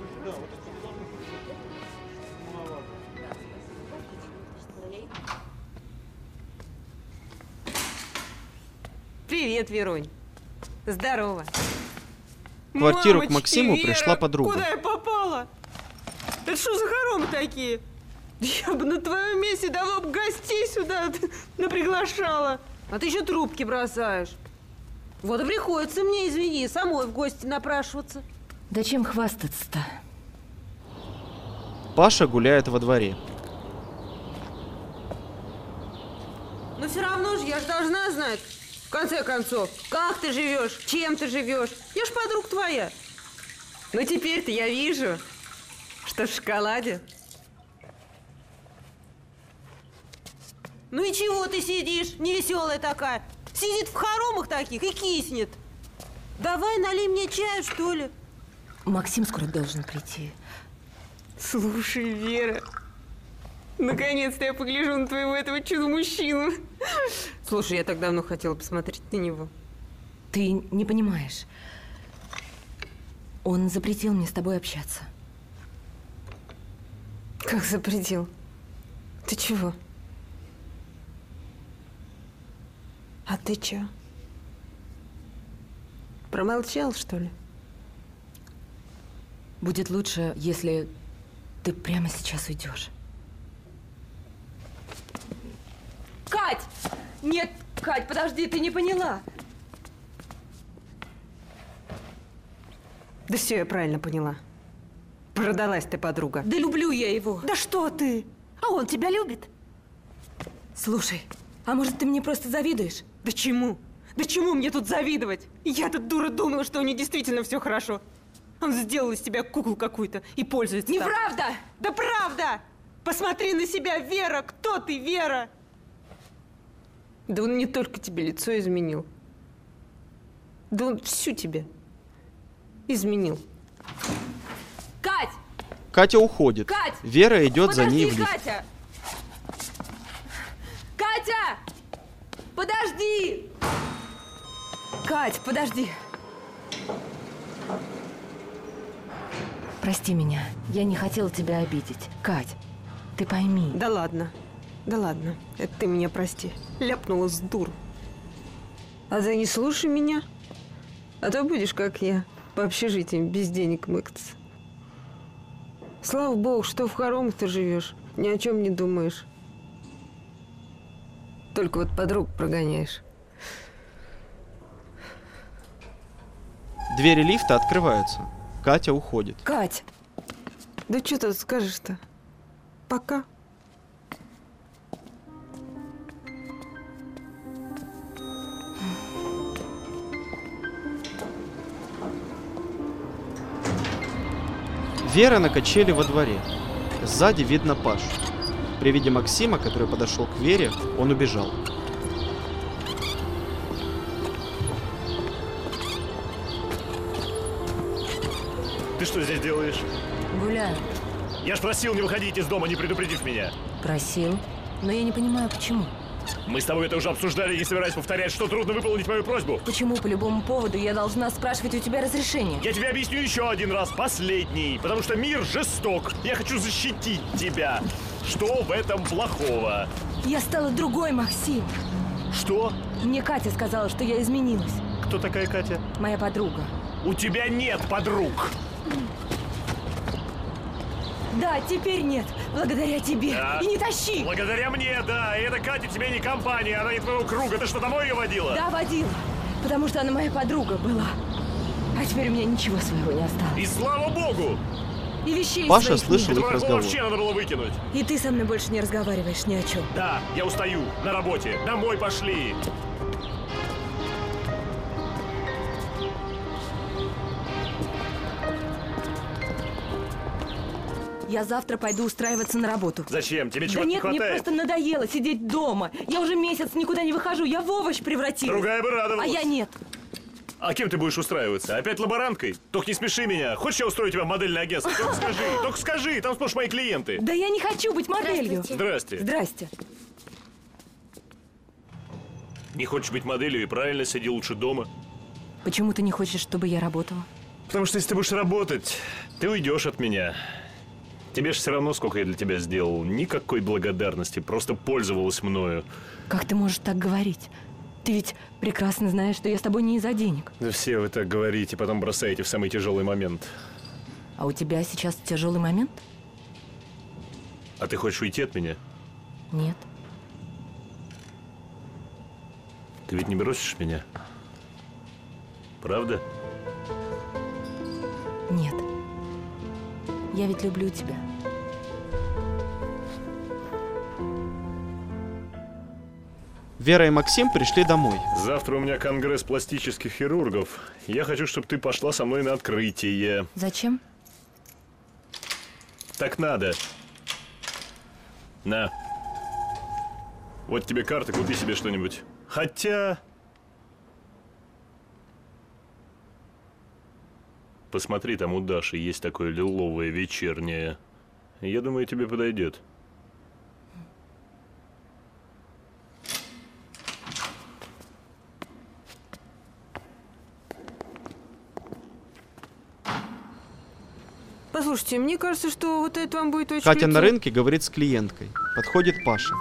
Привет, Верунь. Здорово. В квартиру Мамочки, к Максиму Вера, пришла подруга. Куда я попала? Это что за хоромы такие? Я бы на твоем месте давно бы гостей сюда наприглашала. А ты еще трубки бросаешь. Вот и приходится мне, извини, самой в гости напрашиваться. Да чем хвастаться-то? Паша гуляет во дворе. Но все равно же я же должна знать, в конце концов, как ты живешь, чем ты живешь. Я ж подруга твоя. Но теперь-то я вижу, что в шоколаде. Ну и чего ты сидишь, невеселая такая? Сидит в хоромах таких и киснет. Давай налей мне чаю, что ли. Максим скоро должен прийти. Слушай, Вера, наконец-то я погляжу на твоего этого чудо-мужчину. Слушай, я так давно хотела посмотреть на него. Ты не понимаешь. Он запретил мне с тобой общаться. Как запретил? Ты чего? А ты чё? Промолчал, что ли? Будет лучше, если ты прямо сейчас уйдешь. Кать! Нет, Кать, подожди, ты не поняла. Да все, я правильно поняла. Продалась ты, подруга. Да люблю я его. Да что ты? А он тебя любит? Слушай, а может, ты мне просто завидуешь? Да чему? Да чему мне тут завидовать? Я-то, дура, думала, что у нее действительно все хорошо. Он сделал из тебя куклу какую-то и пользуется. Неправда! Там. Да правда! Посмотри на себя, Вера! Кто ты, Вера? Да он не только тебе лицо изменил. Да он всю тебя изменил. Кать! Катя уходит. Кать! Вера идет Подожди, за ней в лифт. Катя! Катя! Подожди! Кать, подожди. Прости меня. Я не хотела тебя обидеть. Кать, ты пойми. Да ладно. Да ладно. Это ты меня прости. Ляпнула с дур. А ты не слушай меня. А то будешь, как я, по общежитиям без денег мыкаться. Слава богу, что в хоромах ты живешь. Ни о чем не думаешь. Только вот подруг прогоняешь. Двери лифта открываются. Катя уходит. Кать! Да что ты скажешь-то? Пока. Вера на качели во дворе. Сзади видно Пашу. При виде Максима, который подошел к Вере, он убежал. Ты что здесь делаешь? Гуляю. Я ж просил не выходить из дома, не предупредив меня. Просил. Но я не понимаю, почему. Мы с тобой это уже обсуждали, не собираюсь повторять, что трудно выполнить мою просьбу. Почему по любому поводу я должна спрашивать у тебя разрешение? Я тебе объясню еще один раз, последний. Потому что мир жесток. Я хочу защитить тебя. Что в этом плохого? Я стала другой, Максим. Что? Мне Катя сказала, что я изменилась. Кто такая Катя? Моя подруга. У тебя нет подруг. Да, теперь нет. Благодаря тебе. Да. И не тащи. Благодаря мне, да. И эта Катя тебе не компания, она не твоего круга. Ты что, домой ее водила? Да, водила. Потому что она моя подруга была. А теперь у меня ничего своего не осталось. И слава богу! И вещей Паша своих слышал нет. их разговор. Вообще надо было выкинуть. И ты со мной больше не разговариваешь ни о чем. Да, я устаю. На работе. Домой пошли. Я завтра пойду устраиваться на работу. Зачем? Тебе Да чего-то нет, не мне хватает? просто надоело сидеть дома. Я уже месяц никуда не выхожу. Я в овощ превратилась. Другая бы радовалась. А я нет. А кем ты будешь устраиваться? Опять лаборанткой? Только не смеши меня. Хочешь, я устрою тебя в модельное агентство? Только скажи, только скажи, там сплошь мои клиенты. Да я не хочу быть моделью. Здрасте. Здрасте. Не хочешь быть моделью и правильно, сиди лучше дома. Почему ты не хочешь, чтобы я работала? Потому что если ты будешь работать, ты уйдешь от меня. Тебе же все равно, сколько я для тебя сделал. Никакой благодарности, просто пользовалась мною. Как ты можешь так говорить? Ты ведь прекрасно знаешь, что я с тобой не из-за денег. Да все вы так говорите, потом бросаете в самый тяжелый момент. А у тебя сейчас тяжелый момент? А ты хочешь уйти от меня? Нет. Ты ведь не бросишь меня? Правда? Нет. Я ведь люблю тебя. Вера и Максим пришли домой. Завтра у меня конгресс пластических хирургов. Я хочу, чтобы ты пошла со мной на открытие. Зачем? Так надо. На. Вот тебе карта, купи себе что-нибудь. Хотя... Посмотри, там у Даши есть такое лиловое вечернее. Я думаю, тебе подойдет. Послушайте, мне кажется, что вот это вам будет очень Катя к на лицу. рынке говорит с клиенткой. Подходит Паша.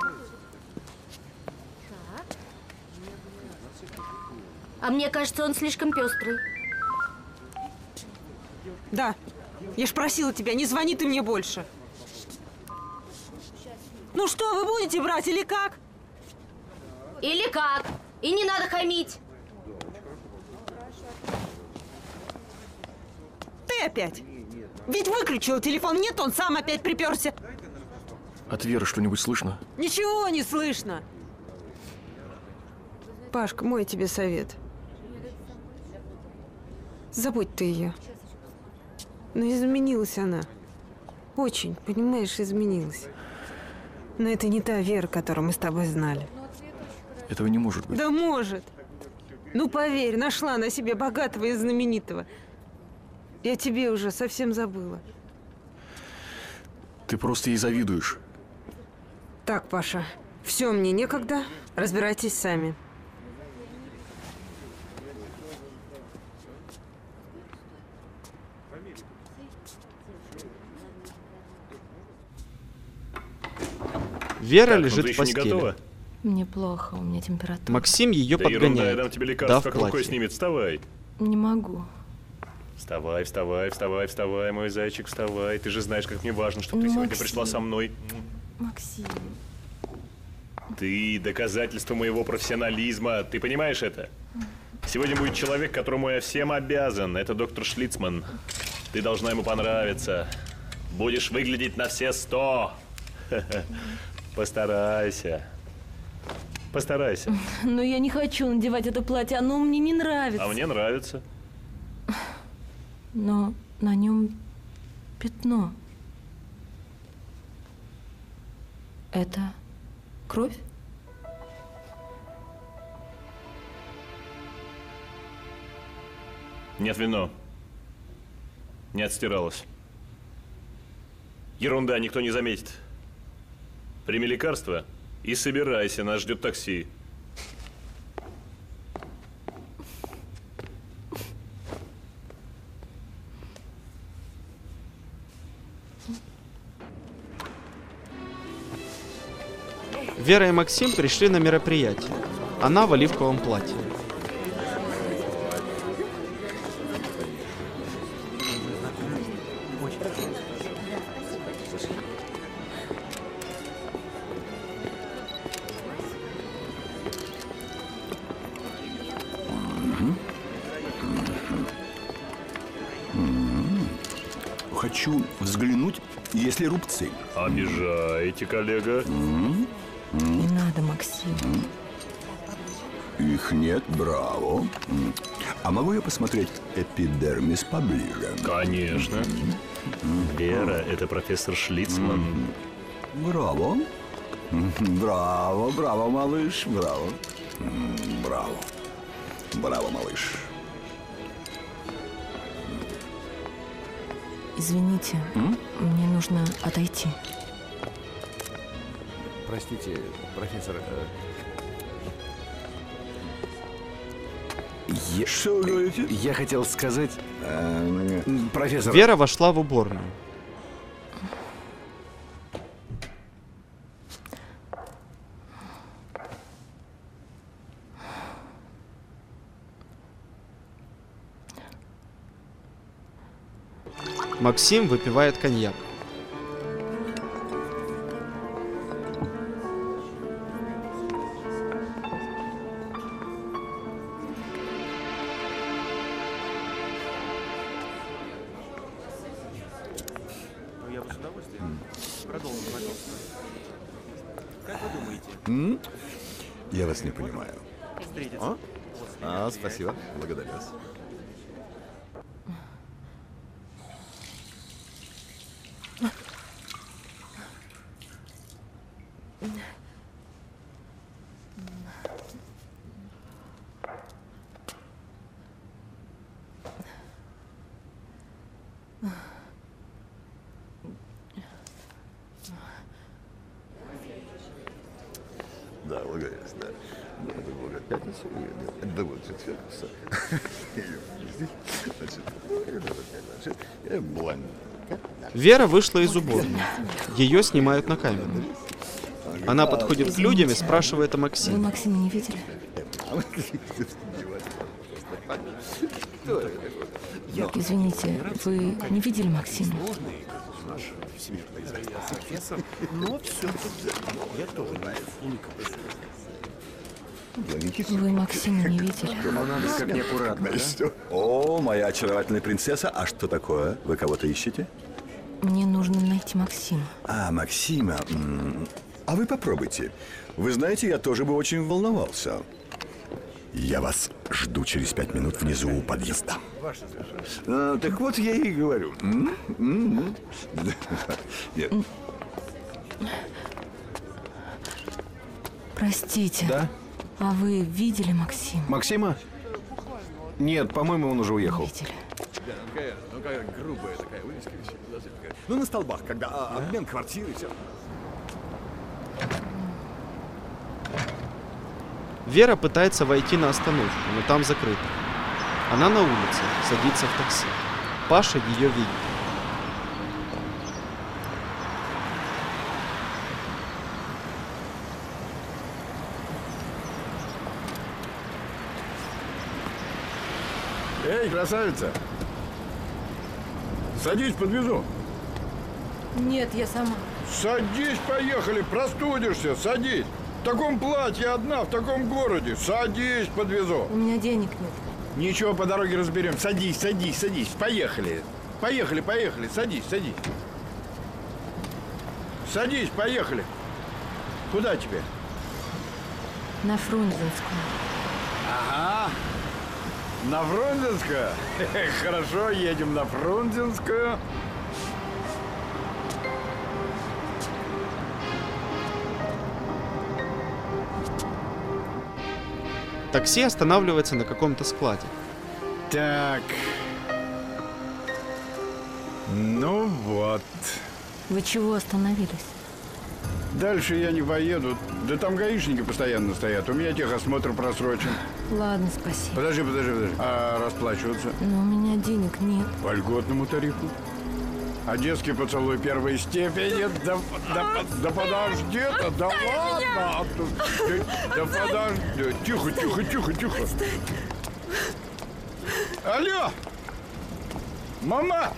А мне кажется, он слишком пестрый. Да. Я ж просила тебя, не звони ты мне больше. Ну что, вы будете брать или как? Или как? И не надо хамить. Ты опять? Ведь выключил телефон, нет, он сам опять приперся. От Веры что-нибудь слышно? Ничего не слышно. Пашка, мой тебе совет. Забудь ты ее. Но изменилась она. Очень, понимаешь, изменилась. Но это не та Вера, которую мы с тобой знали. Этого не может быть. Да может. Ну, поверь, нашла на себе богатого и знаменитого. Я тебе уже совсем забыла. Ты просто ей завидуешь. Так, Паша, все, мне некогда. Разбирайтесь сами. Вера Так, лежит ну ты в еще не постели. готова? Мне плохо, у меня температура. Максим ее Да ерунда, я подгоняет. дам тебе лекарство, Да, в как рукой платье. снимет. Вставай. Не могу. Вставай, вставай, вставай, вставай, мой зайчик, вставай. Ты же знаешь, как мне важно, чтобы ты Ну, сегодня Максим. пришла со мной. Максим. Ты доказательство моего профессионализма. Ты понимаешь это? Сегодня будет человек, которому я всем обязан. Это доктор Шлицман. Ты должна ему понравиться. Будешь выглядеть на все сто. Постарайся. Постарайся. Но я не хочу надевать это платье, оно мне не нравится. А мне нравится. Но на нем пятно. Это кровь? Нет, вино. Не отстиралось. Ерунда, никто не заметит. Прими лекарство и собирайся, нас ждет такси. Вера и Максим пришли на мероприятие. Она в оливковом платье. Хочу взглянуть, есть ли рубцы. Обижаете, коллега. Не надо, Максим. Их нет, браво. А могу я посмотреть эпидермис поближе? Конечно. Вера, это профессор Шлицман. Браво. Браво, браво, малыш, браво. Браво. Браво, малыш. Извините, М? мне нужно отойти. Простите, профессор. Я... Что вы говорите? Я хотел сказать, э, профессор. Вера вошла в уборную. Максим выпивает коньяк. Я бы с удовольствием продолжил знакомство. Как вы думаете? М? Я вас не понимаю. Встретиться. А? А, спасибо. Благодарю вас. Да, благодарю, да. Да, это было в пятницу, и это было в четверг. Значит, значит, я блондинка. Вера вышла из уборной. Ее снимают на камеру. Она подходит к людям и спрашивает о Вы Максиме. Максима не видели? Извините, вы не видели Максима? Профессор, но все-таки я тоже не Вы Максима не видели? Ну, надо как неаккуратно, да? О, моя очаровательная принцесса, а что такое? Вы кого-то ищете? Мне нужно найти Максима. А, Максима. М, А вы попробуйте. Вы знаете, я тоже бы очень волновался. Я вас жду через пять минут внизу у подъезда. А, так вот я и говорю. М, м, м. Нет. Простите. Да? А вы видели Максима? Максима? Нет, по-моему, он уже уехал. Видели. Ну, какая грубая такая вывеска висит. Ну, на столбах, когда а, обмен квартиры, все. Вера пытается войти на остановку, но там закрыто. Она на улице, садится в такси. Паша ее видит. Эй, красавица! Садись, подвезу. Нет, я сама. Садись, поехали, простудишься, садись. В таком платье одна, в таком городе. Садись, подвезу. У меня денег нет. Ничего, по дороге разберем. Садись, садись, садись. Поехали. Поехали, поехали. Садись, садись. Садись, поехали. Куда тебе? На Фрунзенскую. Ага. На Фрунзенскую? Хорошо, едем на Фрунзенскую. Такси останавливается на каком-то складе. Так. Ну вот. Вы чего остановились? Дальше я не поеду. Да там гаишники постоянно стоят. У меня техосмотр просрочен. Ладно, спасибо. Подожди, подожди, подожди. А расплачиваться? Но у меня денег нет. По льготному тарифу. А детский поцелуй первой степени? Да, да, да подожди это, да ладно. Да подожди. Тихо, тихо, тихо, тихо. Алло! Мама!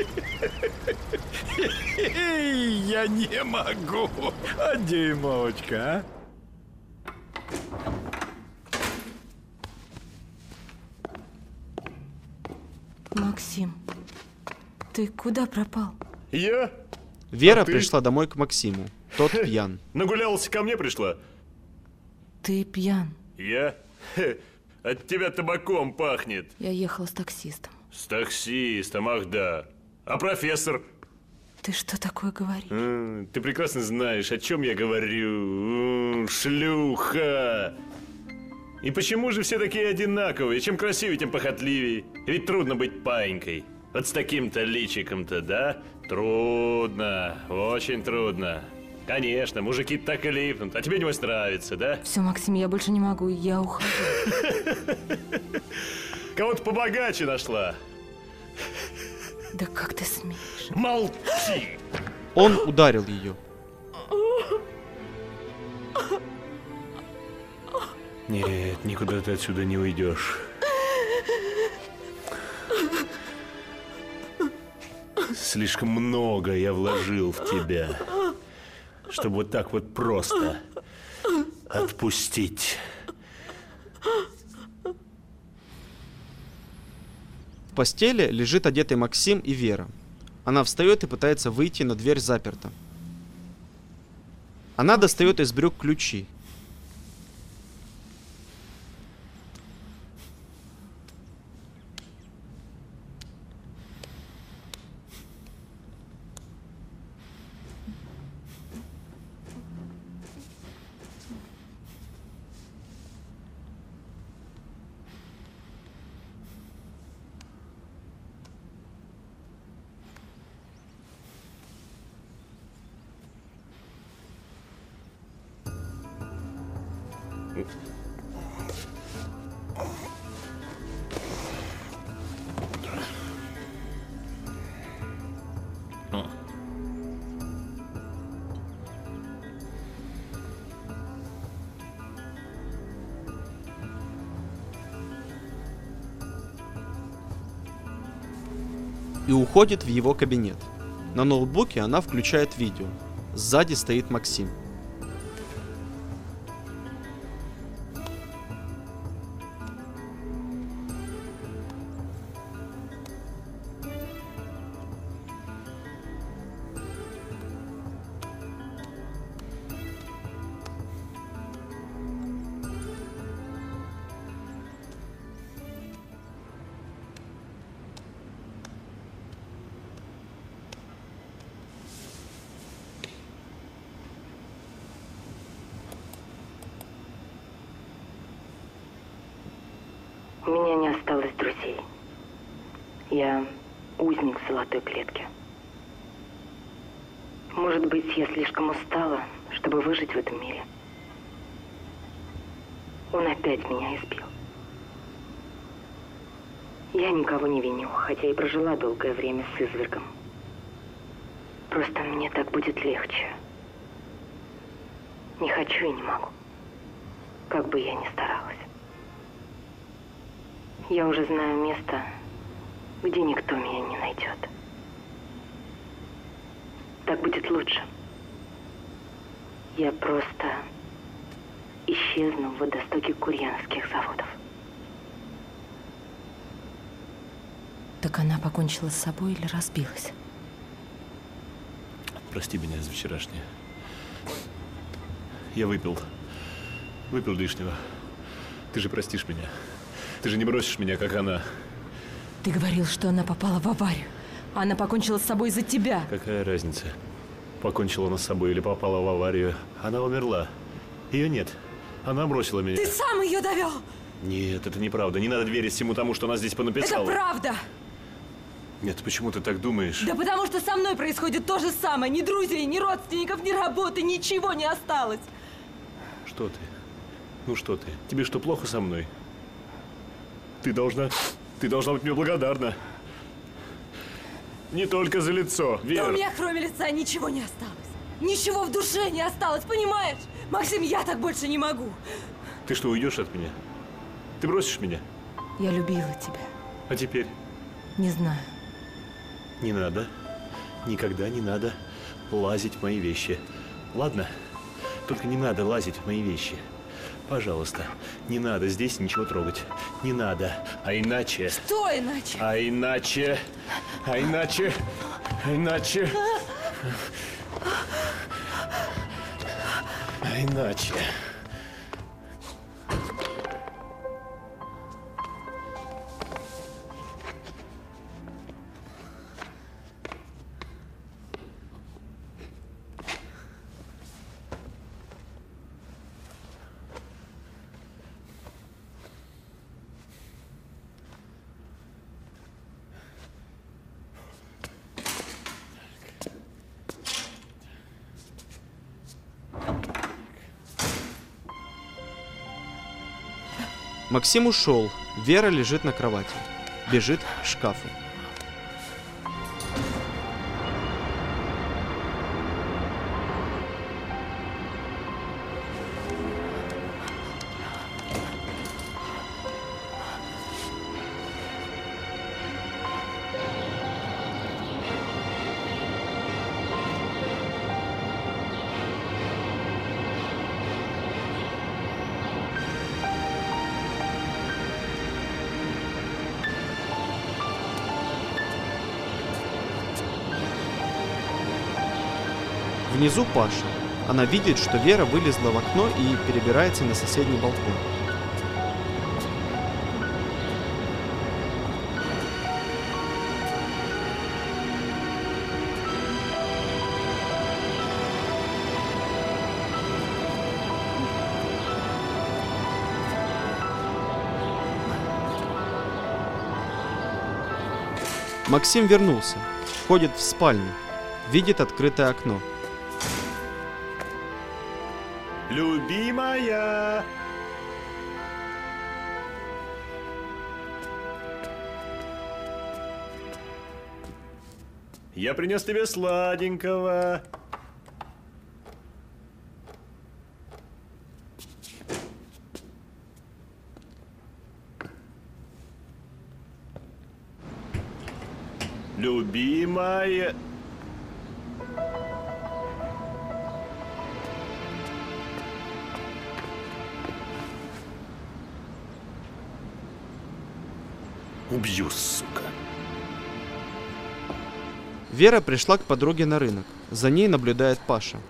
Я не могу. А дюймовочка, а? Максим, ты куда пропал? Я? Вера А ты? пришла домой к Максиму. Тот пьян. Нагулялась, ко мне пришла. Ты пьян. Я? Хе, от тебя табаком пахнет. Я ехала с таксистом. С таксистом, ах да. А профессор? Ты что такое говоришь? А, ты прекрасно знаешь, о чем я говорю. М, Шлюха. И почему же все такие одинаковые? Чем красивее, тем похотливее. Ведь трудно быть паинькой. Вот с таким-то личиком-то, да? Трудно, очень трудно. Конечно, мужики так и липнут. А тебе, небось, нравится, да? Все, Максим, я больше не могу, я ухожу. Кого-то побогаче нашла. Да как ты смеешь? Молчи! Он ударил ее. Нет, никуда ты отсюда не уйдешь. Слишком много я вложил в тебя, чтобы вот так вот просто отпустить. В постели лежит одетый Максим и Вера. Она встает и пытается выйти, но дверь заперта. Она достает из брюк ключи. И уходит в его кабинет. На ноутбуке она включает видео. Сзади стоит Максим. Я узник в золотой клетке. Может быть, я слишком устала, чтобы выжить в этом мире. Он опять меня избил. Я никого не виню, хотя и прожила долгое время с извергом. Просто мне так будет легче. Не хочу и не могу. Как бы я ни старалась. Я уже знаю место, где никто меня не найдет. Так будет лучше. Я просто исчезну в водостоке курьяновских заводов. Так она покончила с собой или разбилась? Прости меня за вчерашнее. Я выпил. Выпил лишнего. Ты же простишь меня. Ты же не бросишь меня, как она. Ты говорил, что она попала в аварию. Она покончила с собой из-за тебя. Какая разница? Покончила она с собой или попала в аварию. Она умерла. Ее нет. Она бросила меня. Ты сам ее довел! Нет, это неправда. Не надо верить всему тому, что она здесь понаписала. Это правда! Нет, почему ты так думаешь? Да потому что со мной происходит то же самое. Ни друзей, ни родственников, ни работы, ничего не осталось. Что ты? Ну что ты? Тебе что, плохо со мной? Ты должна... Ты должна быть мне благодарна. Не только за лицо, Вера. Да у меня кроме лица ничего не осталось. Ничего в душе не осталось, понимаешь? Максим, я так больше не могу. Ты что, уйдешь от меня? Ты бросишь меня? Я любила тебя. А теперь? Не знаю. Не надо. Никогда не надо лазить в мои вещи. Ладно? Только не надо лазить в мои вещи. Пожалуйста, не надо здесь ничего трогать. Не надо. А иначе... Что иначе? А иначе... А иначе... А иначе... А иначе... Максим ушел. Вера лежит на кровати. Бежит к шкафу. Внизу Паша. Она видит, что Вера вылезла в окно и перебирается на соседний балкон. Максим вернулся. Входит в спальню. Видит открытое окно. Любимая! Я принес тебе сладенького. Любимая... Убью, сука. Вера пришла к подруге на рынок. За ней наблюдает Паша.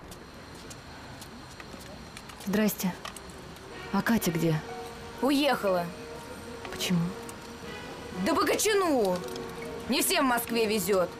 Здрасте. А Катя где? Уехала. Почему? Да по кочану. Не всем в Москве везет.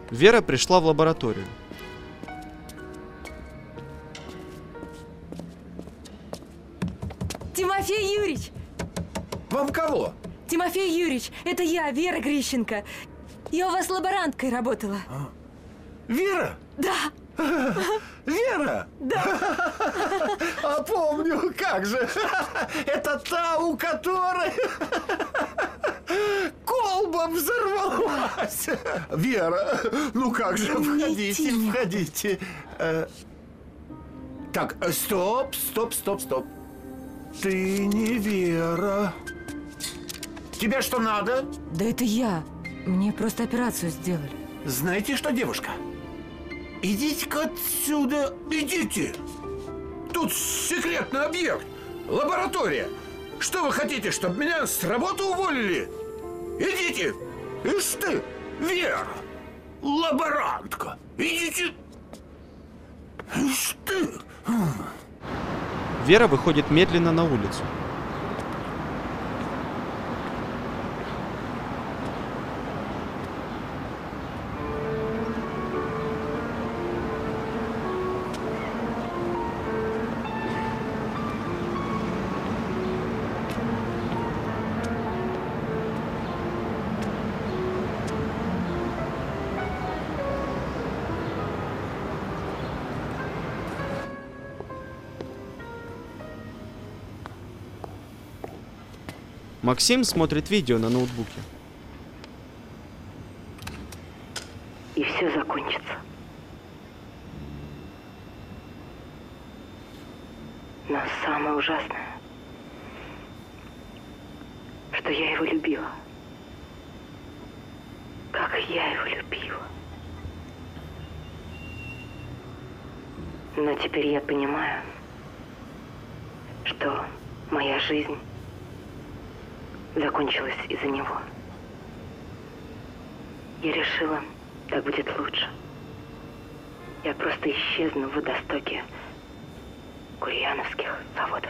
Вера пришла в лабораторию. Тимофей Юрьевич! Вам кого? Тимофей Юрьевич, это я, Вера Грищенко. Я у вас лаборанткой работала. А? Вера? Да. Вера? Да. А помню, как же. Это та, у которой колба взорвалась. Вера, ну как же, входите, входите. Так, стоп, стоп, стоп, стоп. Ты не Вера. Тебе что надо? Да это я. Мне просто операцию сделали. Знаете что, девушка? Идите-ка отсюда, идите. Тут секретный объект, лаборатория. Что вы хотите, чтобы меня с работы уволили? Идите. Ишь ты, Вера, лаборантка. Идите. Ишь ты. Вера выходит медленно на улицу. Максим смотрит видео на ноутбуке. И все закончится. Но самое ужасное, что я его любила. Как я его любила. Но теперь я понимаю, что моя жизнь закончилась из-за него. Я решила, так будет лучше. Я просто исчезну в водостоке Гурьяновских заводов.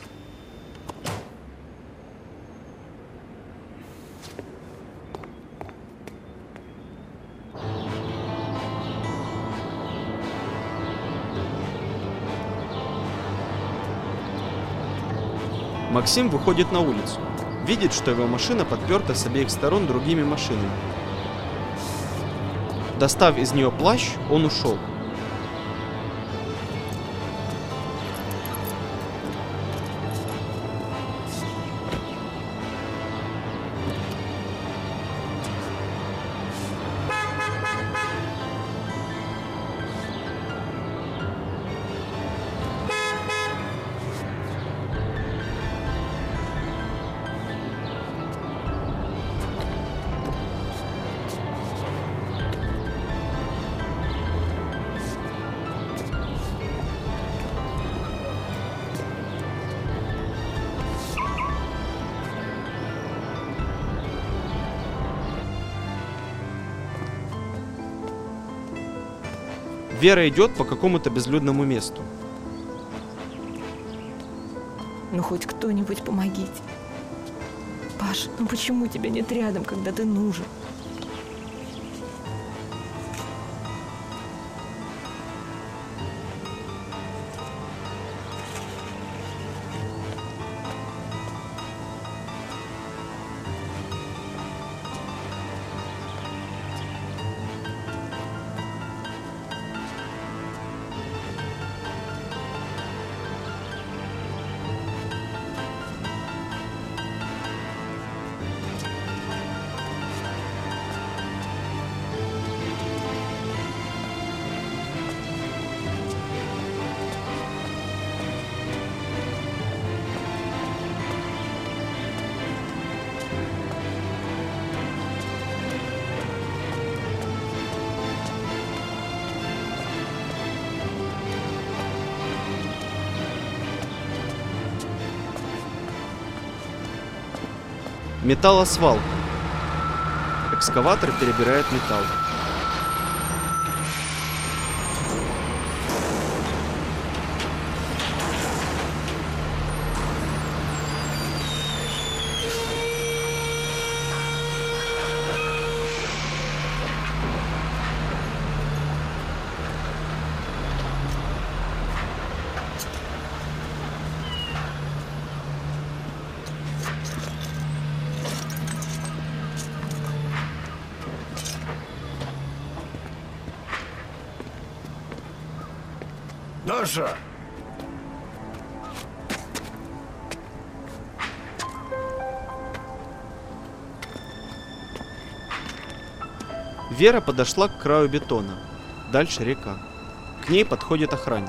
Максим выходит на улицу. Видит, что его машина подперта с обеих сторон другими машинами. Достав из нее плащ, он ушел. Вера идет по какому-то безлюдному месту. Ну хоть кто-нибудь помогите. Паша, ну почему тебя нет рядом, когда ты нужен? Металлосвалка. Экскаватор перебирает металл. Даша! Вера подошла к краю бетона. Дальше река. К ней подходит охранник.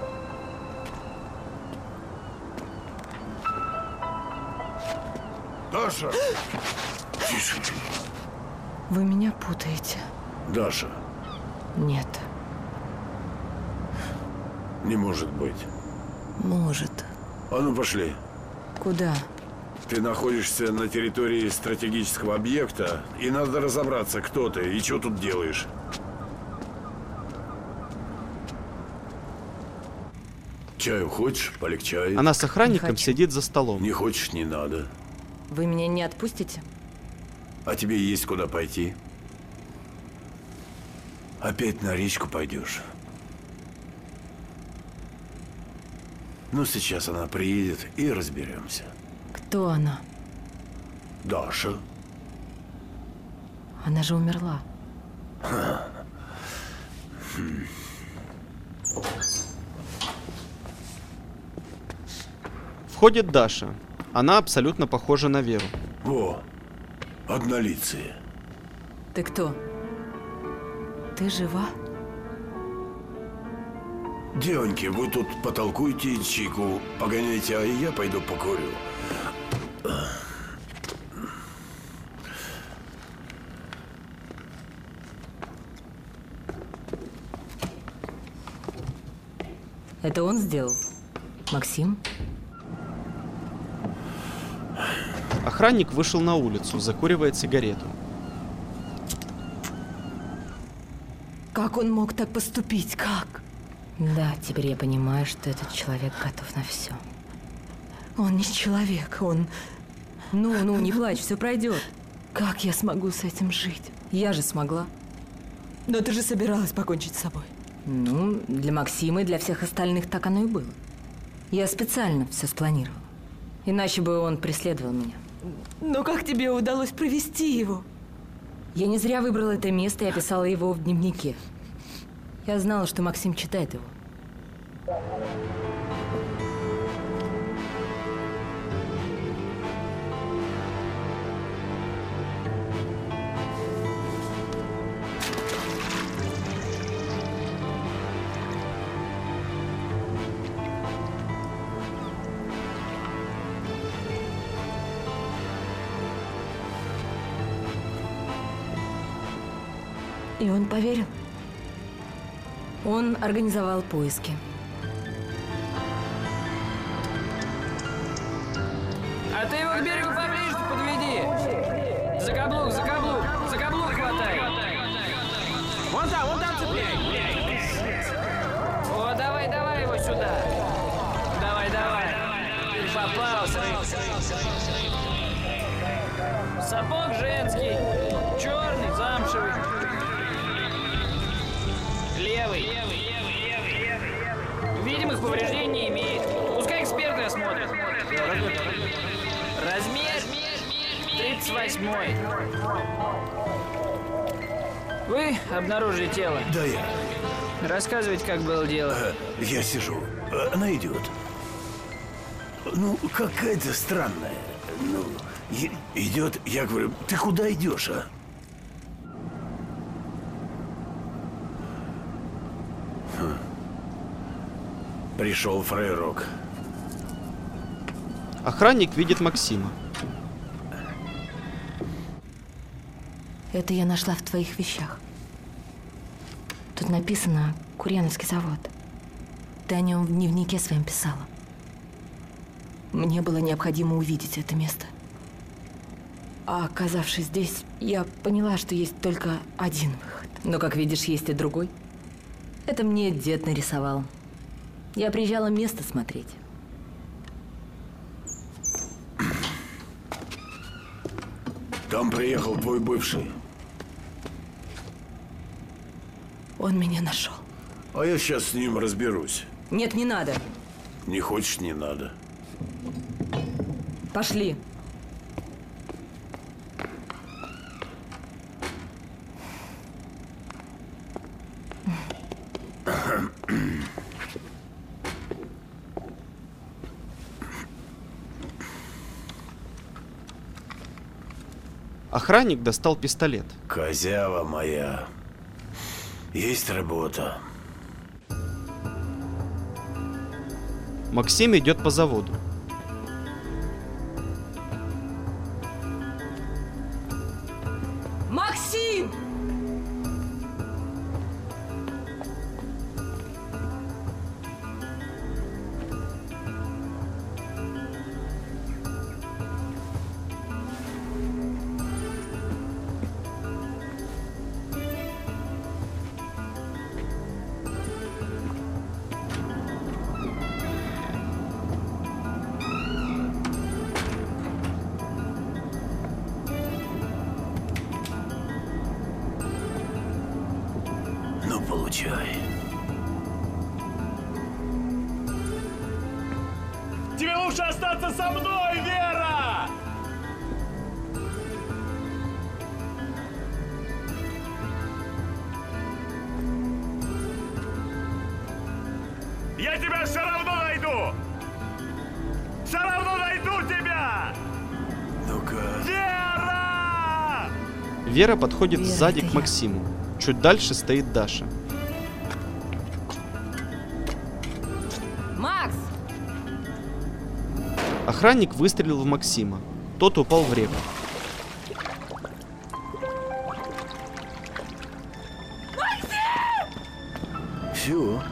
Даша! Тише. Вы меня путаете. Даша, Нет. не может быть. Может. А ну пошли. Куда? Ты находишься на территории стратегического объекта, и надо разобраться, кто ты и что тут делаешь. Чаю хочешь? Полегчает. Она с охранником сидит за столом. Не хочешь, не надо. Вы меня не отпустите? А тебе есть куда пойти? Опять на речку пойдешь. Ну, сейчас она приедет и разберемся. Кто она? Даша. Она же умерла. Ха. Хм. Входит Даша. Она абсолютно похожа на Веру. О, однолицые. Ты кто? Ты жива? Девоньки, вы тут потолкуйте, чайку погоняйте, а я пойду покурю. Это он сделал? Максим? Охранник вышел на улицу, закуривает сигарету. Как он мог так поступить? Как? Да, теперь я понимаю, что этот человек готов на все. Он не человек, он... Ну, ну, не плачь, все пройдет. Как я смогу с этим жить? Я же смогла. Но ты же собиралась покончить с собой. Ну, для Максима и для всех остальных так оно и было. Я специально все спланировала. Иначе бы он преследовал меня. Но как тебе удалось провести его? Я не зря выбрала это место и описала его в дневнике. Я знала, что Максим читает его. И он поверил. Он организовал поиски. А ты его к берегу поближе подведи. За каблук, за каблук, за каблук хватай. Вон там, вон там цепляй. О, давай, давай его сюда. Давай, давай. Попался. Сапог женский, черный, замшевый. Левый. Видимых повреждений не имеет. Пускай эксперты осмотрят. Размер тридцать восьмой. Вы обнаружили тело? Да, я. Рассказывайте, как было дело. А, я сижу. Она идет. Ну, какая-то странная. Ну, идет, я говорю, ты куда идешь, а? Хм. Пришел фрейрок. Охранник видит Максима. Это я нашла в твоих вещах. Тут написано «Курьяновский завод». Ты о нем в дневнике своем писала. Мне было необходимо увидеть это место. А оказавшись здесь, я поняла, что есть только один выход. Но, как видишь, есть и другой. Это мне дед нарисовал. Я приезжала место смотреть. Там приехал твой бывший. Он меня нашел. А я сейчас с ним разберусь. Нет, не надо. Не хочешь, не надо. Пошли. Охранник достал пистолет. Козява моя. Есть работа. Максим идет по заводу. Максим! Ну, получай. Тебе лучше остаться со мной, Вера! Я тебя все равно найду! Все равно найду тебя! Ну-ка. Вера! Вера подходит Вера, сзади это к я. Максиму. Чуть дальше стоит Даша. Макс! Охранник выстрелил в Максима. Тот упал в реку. Все.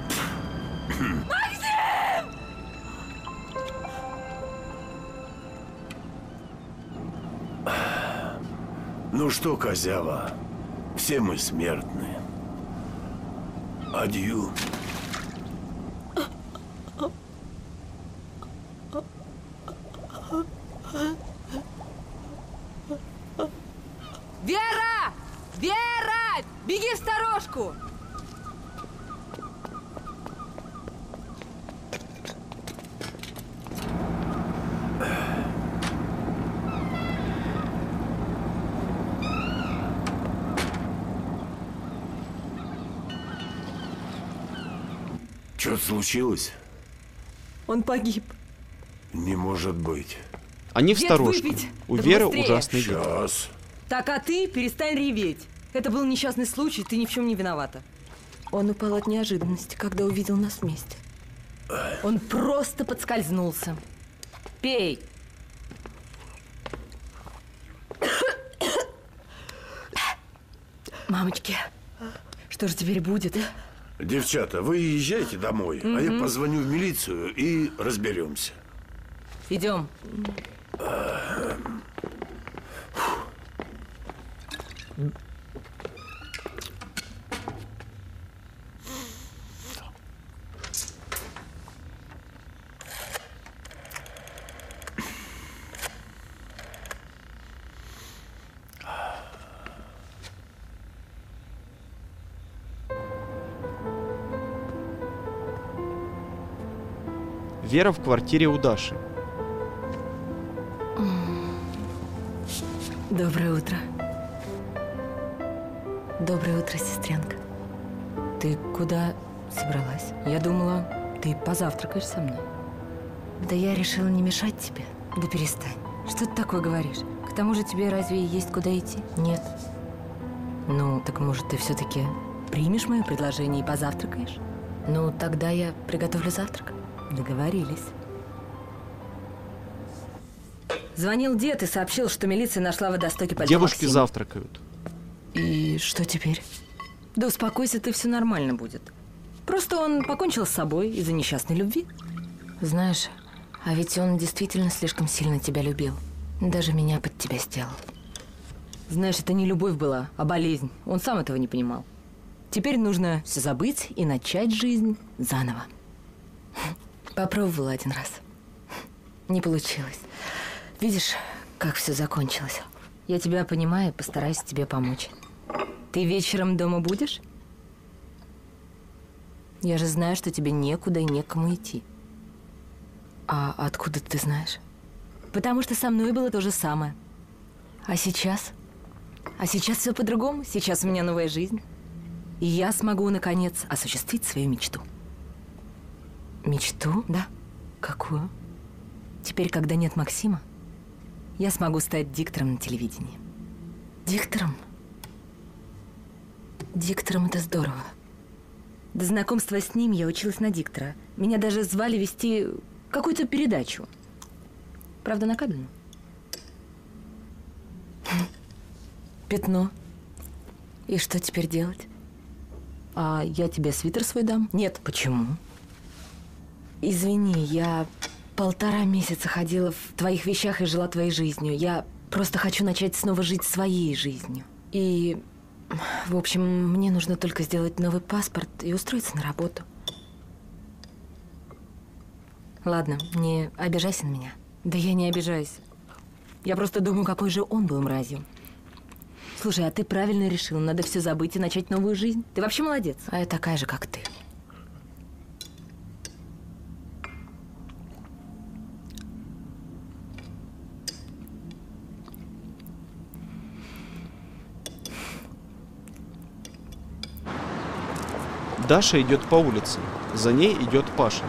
Ну что, козява, все мы смертны. Адью. Вера! Вера! Беги в сторожку! Что-то случилось? Он погиб. Не может быть. Они в Дед, сторожку. выпить! У Да Веры быстрее! ужасный вид. Сейчас. Так, а ты перестань реветь. Это был несчастный случай, ты ни в чем не виновата. Он упал от неожиданности, когда увидел нас вместе. Он просто подскользнулся. Пей. Мамочки, что же теперь будет? Девчата, вы езжайте домой, а я Мгм. позвоню в милицию и разберемся. Идем. Вера в квартире у Даши. Доброе утро. Доброе утро, сестренка. Ты куда собралась? Я думала, ты позавтракаешь со мной. Да я решила не мешать тебе. Да перестань. Что ты такое говоришь? К тому же тебе разве есть куда идти? Нет. Ну, так может ты все-таки примешь мое предложение и позавтракаешь? Ну, тогда я приготовлю завтрак. Договорились. Звонил дед и сообщил, что милиция нашла в водостоке пальто Девушки Максима. завтракают. И что теперь? Да успокойся ты, все нормально будет. Просто он покончил с собой из-за несчастной любви. Знаешь, а ведь он действительно слишком сильно тебя любил. Даже меня под тебя сделал. Знаешь, это не любовь была, а болезнь. Он сам этого не понимал. Теперь нужно все забыть и начать жизнь заново. Попробовала один раз. Не получилось. Видишь, как все закончилось. Я тебя понимаю, постараюсь тебе помочь. Ты вечером дома будешь? Я же знаю, что тебе некуда и некому идти. А откуда ты знаешь? Потому что со мной было то же самое. А сейчас? А сейчас все по-другому. Сейчас у меня новая жизнь. И я смогу, наконец, осуществить свою мечту. Мечту? Да. Какую? Теперь, когда нет Максима, я смогу стать диктором на телевидении. Диктором? Диктором это здорово. До знакомства с ним я училась на диктора. Меня даже звали вести какую-то передачу. Правда, на кабельную. Пятно. И что теперь делать? А я тебе свитер свой дам? Нет. Почему? Извини, я полтора месяца ходила в твоих вещах и жила твоей жизнью. Я просто хочу начать снова жить своей жизнью. И, в общем, мне нужно только сделать новый паспорт и устроиться на работу. Ладно, не обижайся на меня. Да я не обижаюсь. Я просто думаю, какой же он был мразью. Слушай, а ты правильно решил. Надо все забыть и начать новую жизнь. Ты вообще молодец. А я такая же, как ты. Даша идет по улице. За ней идет Паша.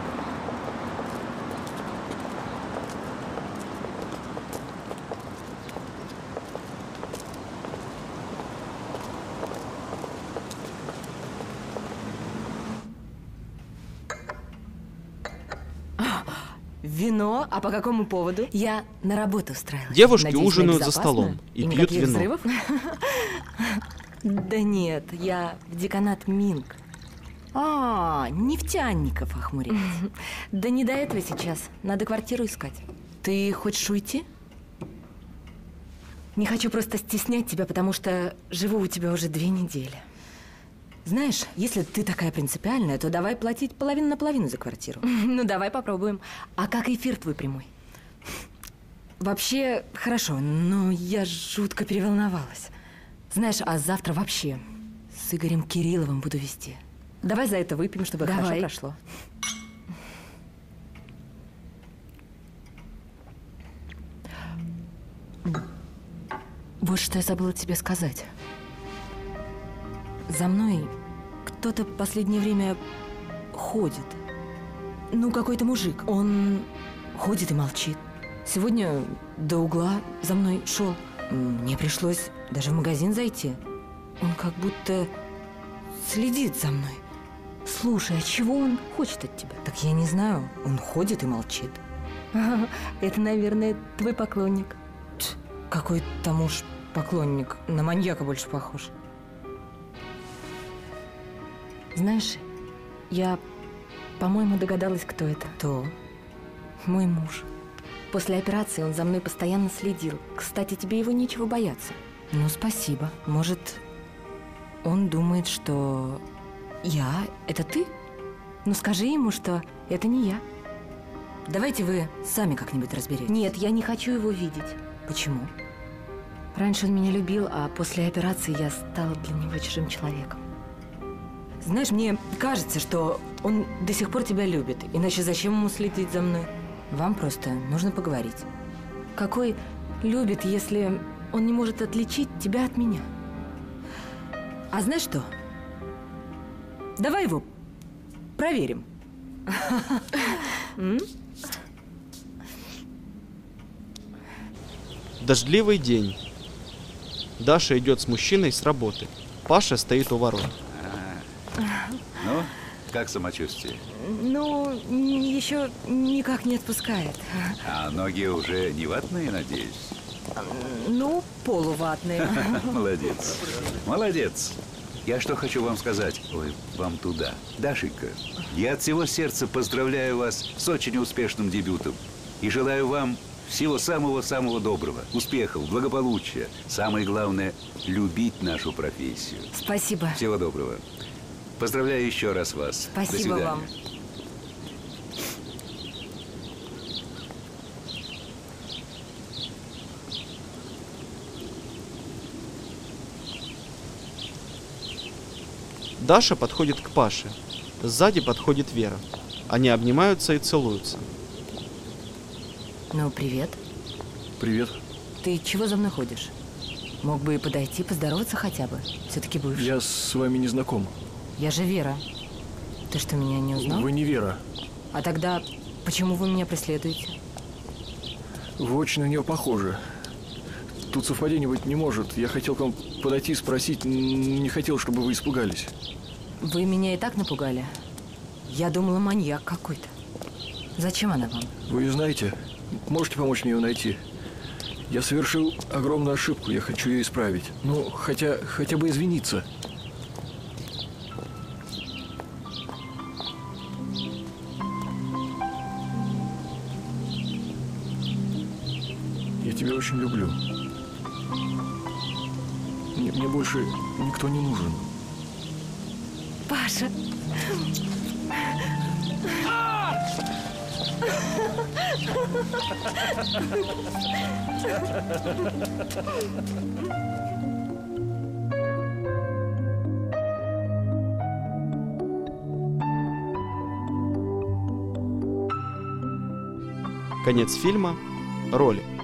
Вино? А по какому поводу? Я на работу устраивалась. Девушки Надеюсь, ужинают за безопасно? столом и, И пьют никаких вино. взрывов? Да нет, я в деканат Минк. А, нефтяников охмурить. Да не до этого сейчас. Надо квартиру искать. Ты хочешь уйти? Не хочу просто стеснять тебя, потому что живу у тебя уже две недели. Знаешь, если ты такая принципиальная, то давай платить половину на половину за квартиру. Ну, давай попробуем. А как эфир твой прямой? Вообще, хорошо, но я жутко переволновалась. Знаешь, а завтра вообще с Игорем Кирилловым буду вести. Давай за это выпьем, чтобы Давай. хорошо прошло. Вот что я забыла тебе сказать. За мной кто-то в последнее время ходит. Ну, какой-то мужик. Он ходит и молчит. Сегодня до угла за мной шел. Мне пришлось даже в магазин зайти. Он как будто следит за мной. Слушай, а чего он хочет от тебя? Так я не знаю. Он ходит и молчит. Это, наверное, твой поклонник. Какой там уж поклонник. На маньяка больше похож. Знаешь, я, по-моему, догадалась, кто это. Кто? Мой муж. После операции он за мной постоянно следил. Кстати, тебе его нечего бояться. Ну, спасибо. Может, он думает, что я – это ты? Ну, скажи ему, что это не я. Давайте вы сами как-нибудь разберитесь. Нет, я не хочу его видеть. Почему? Раньше он меня любил, а после операции я стала для него чужим человеком. Знаешь, мне кажется, что он до сих пор тебя любит. Иначе зачем ему следить за мной? Вам просто нужно поговорить. Какой любит, если он не может отличить тебя от меня? А знаешь что? Давай его проверим. Дождливый день. Даша идет с мужчиной с работы. Паша стоит у ворот. Ну, как самочувствие? Ну, еще никак не отпускает. А ноги уже не ватные, надеюсь? Ну, полуватные. Молодец. Молодец. Я что хочу вам сказать? Ой, вам туда. Дашенька, я от всего сердца поздравляю вас с очень успешным дебютом. И желаю вам всего самого-самого доброго, успехов, благополучия. Самое главное – любить нашу профессию. Спасибо. Всего доброго. Поздравляю еще раз вас. Спасибо До свидания. вам. Даша подходит к Паше. Сзади подходит Вера. Они обнимаются и целуются. Ну, привет. Привет. Ты чего за мной ходишь? Мог бы и подойти, поздороваться хотя бы. Все-таки бывший. Я с вами не знаком. Я же Вера. Ты что, меня не узнал? Вы не Вера. А тогда почему вы меня преследуете? Вы очень на нее похожи. тут совпадений быть не может. Я хотел к вам подойти и спросить, не хотел, чтобы вы испугались. Вы меня и так напугали. Я думала, маньяк какой-то. Зачем она вам? Вы ее знаете? Можете помочь мне ее найти? Я совершил огромную ошибку, я хочу ее исправить. Ну, хотя, хотя бы извиниться. Я тебя очень люблю. Мне, мне больше никто не нужен. Паша! Конец фильма. Роли.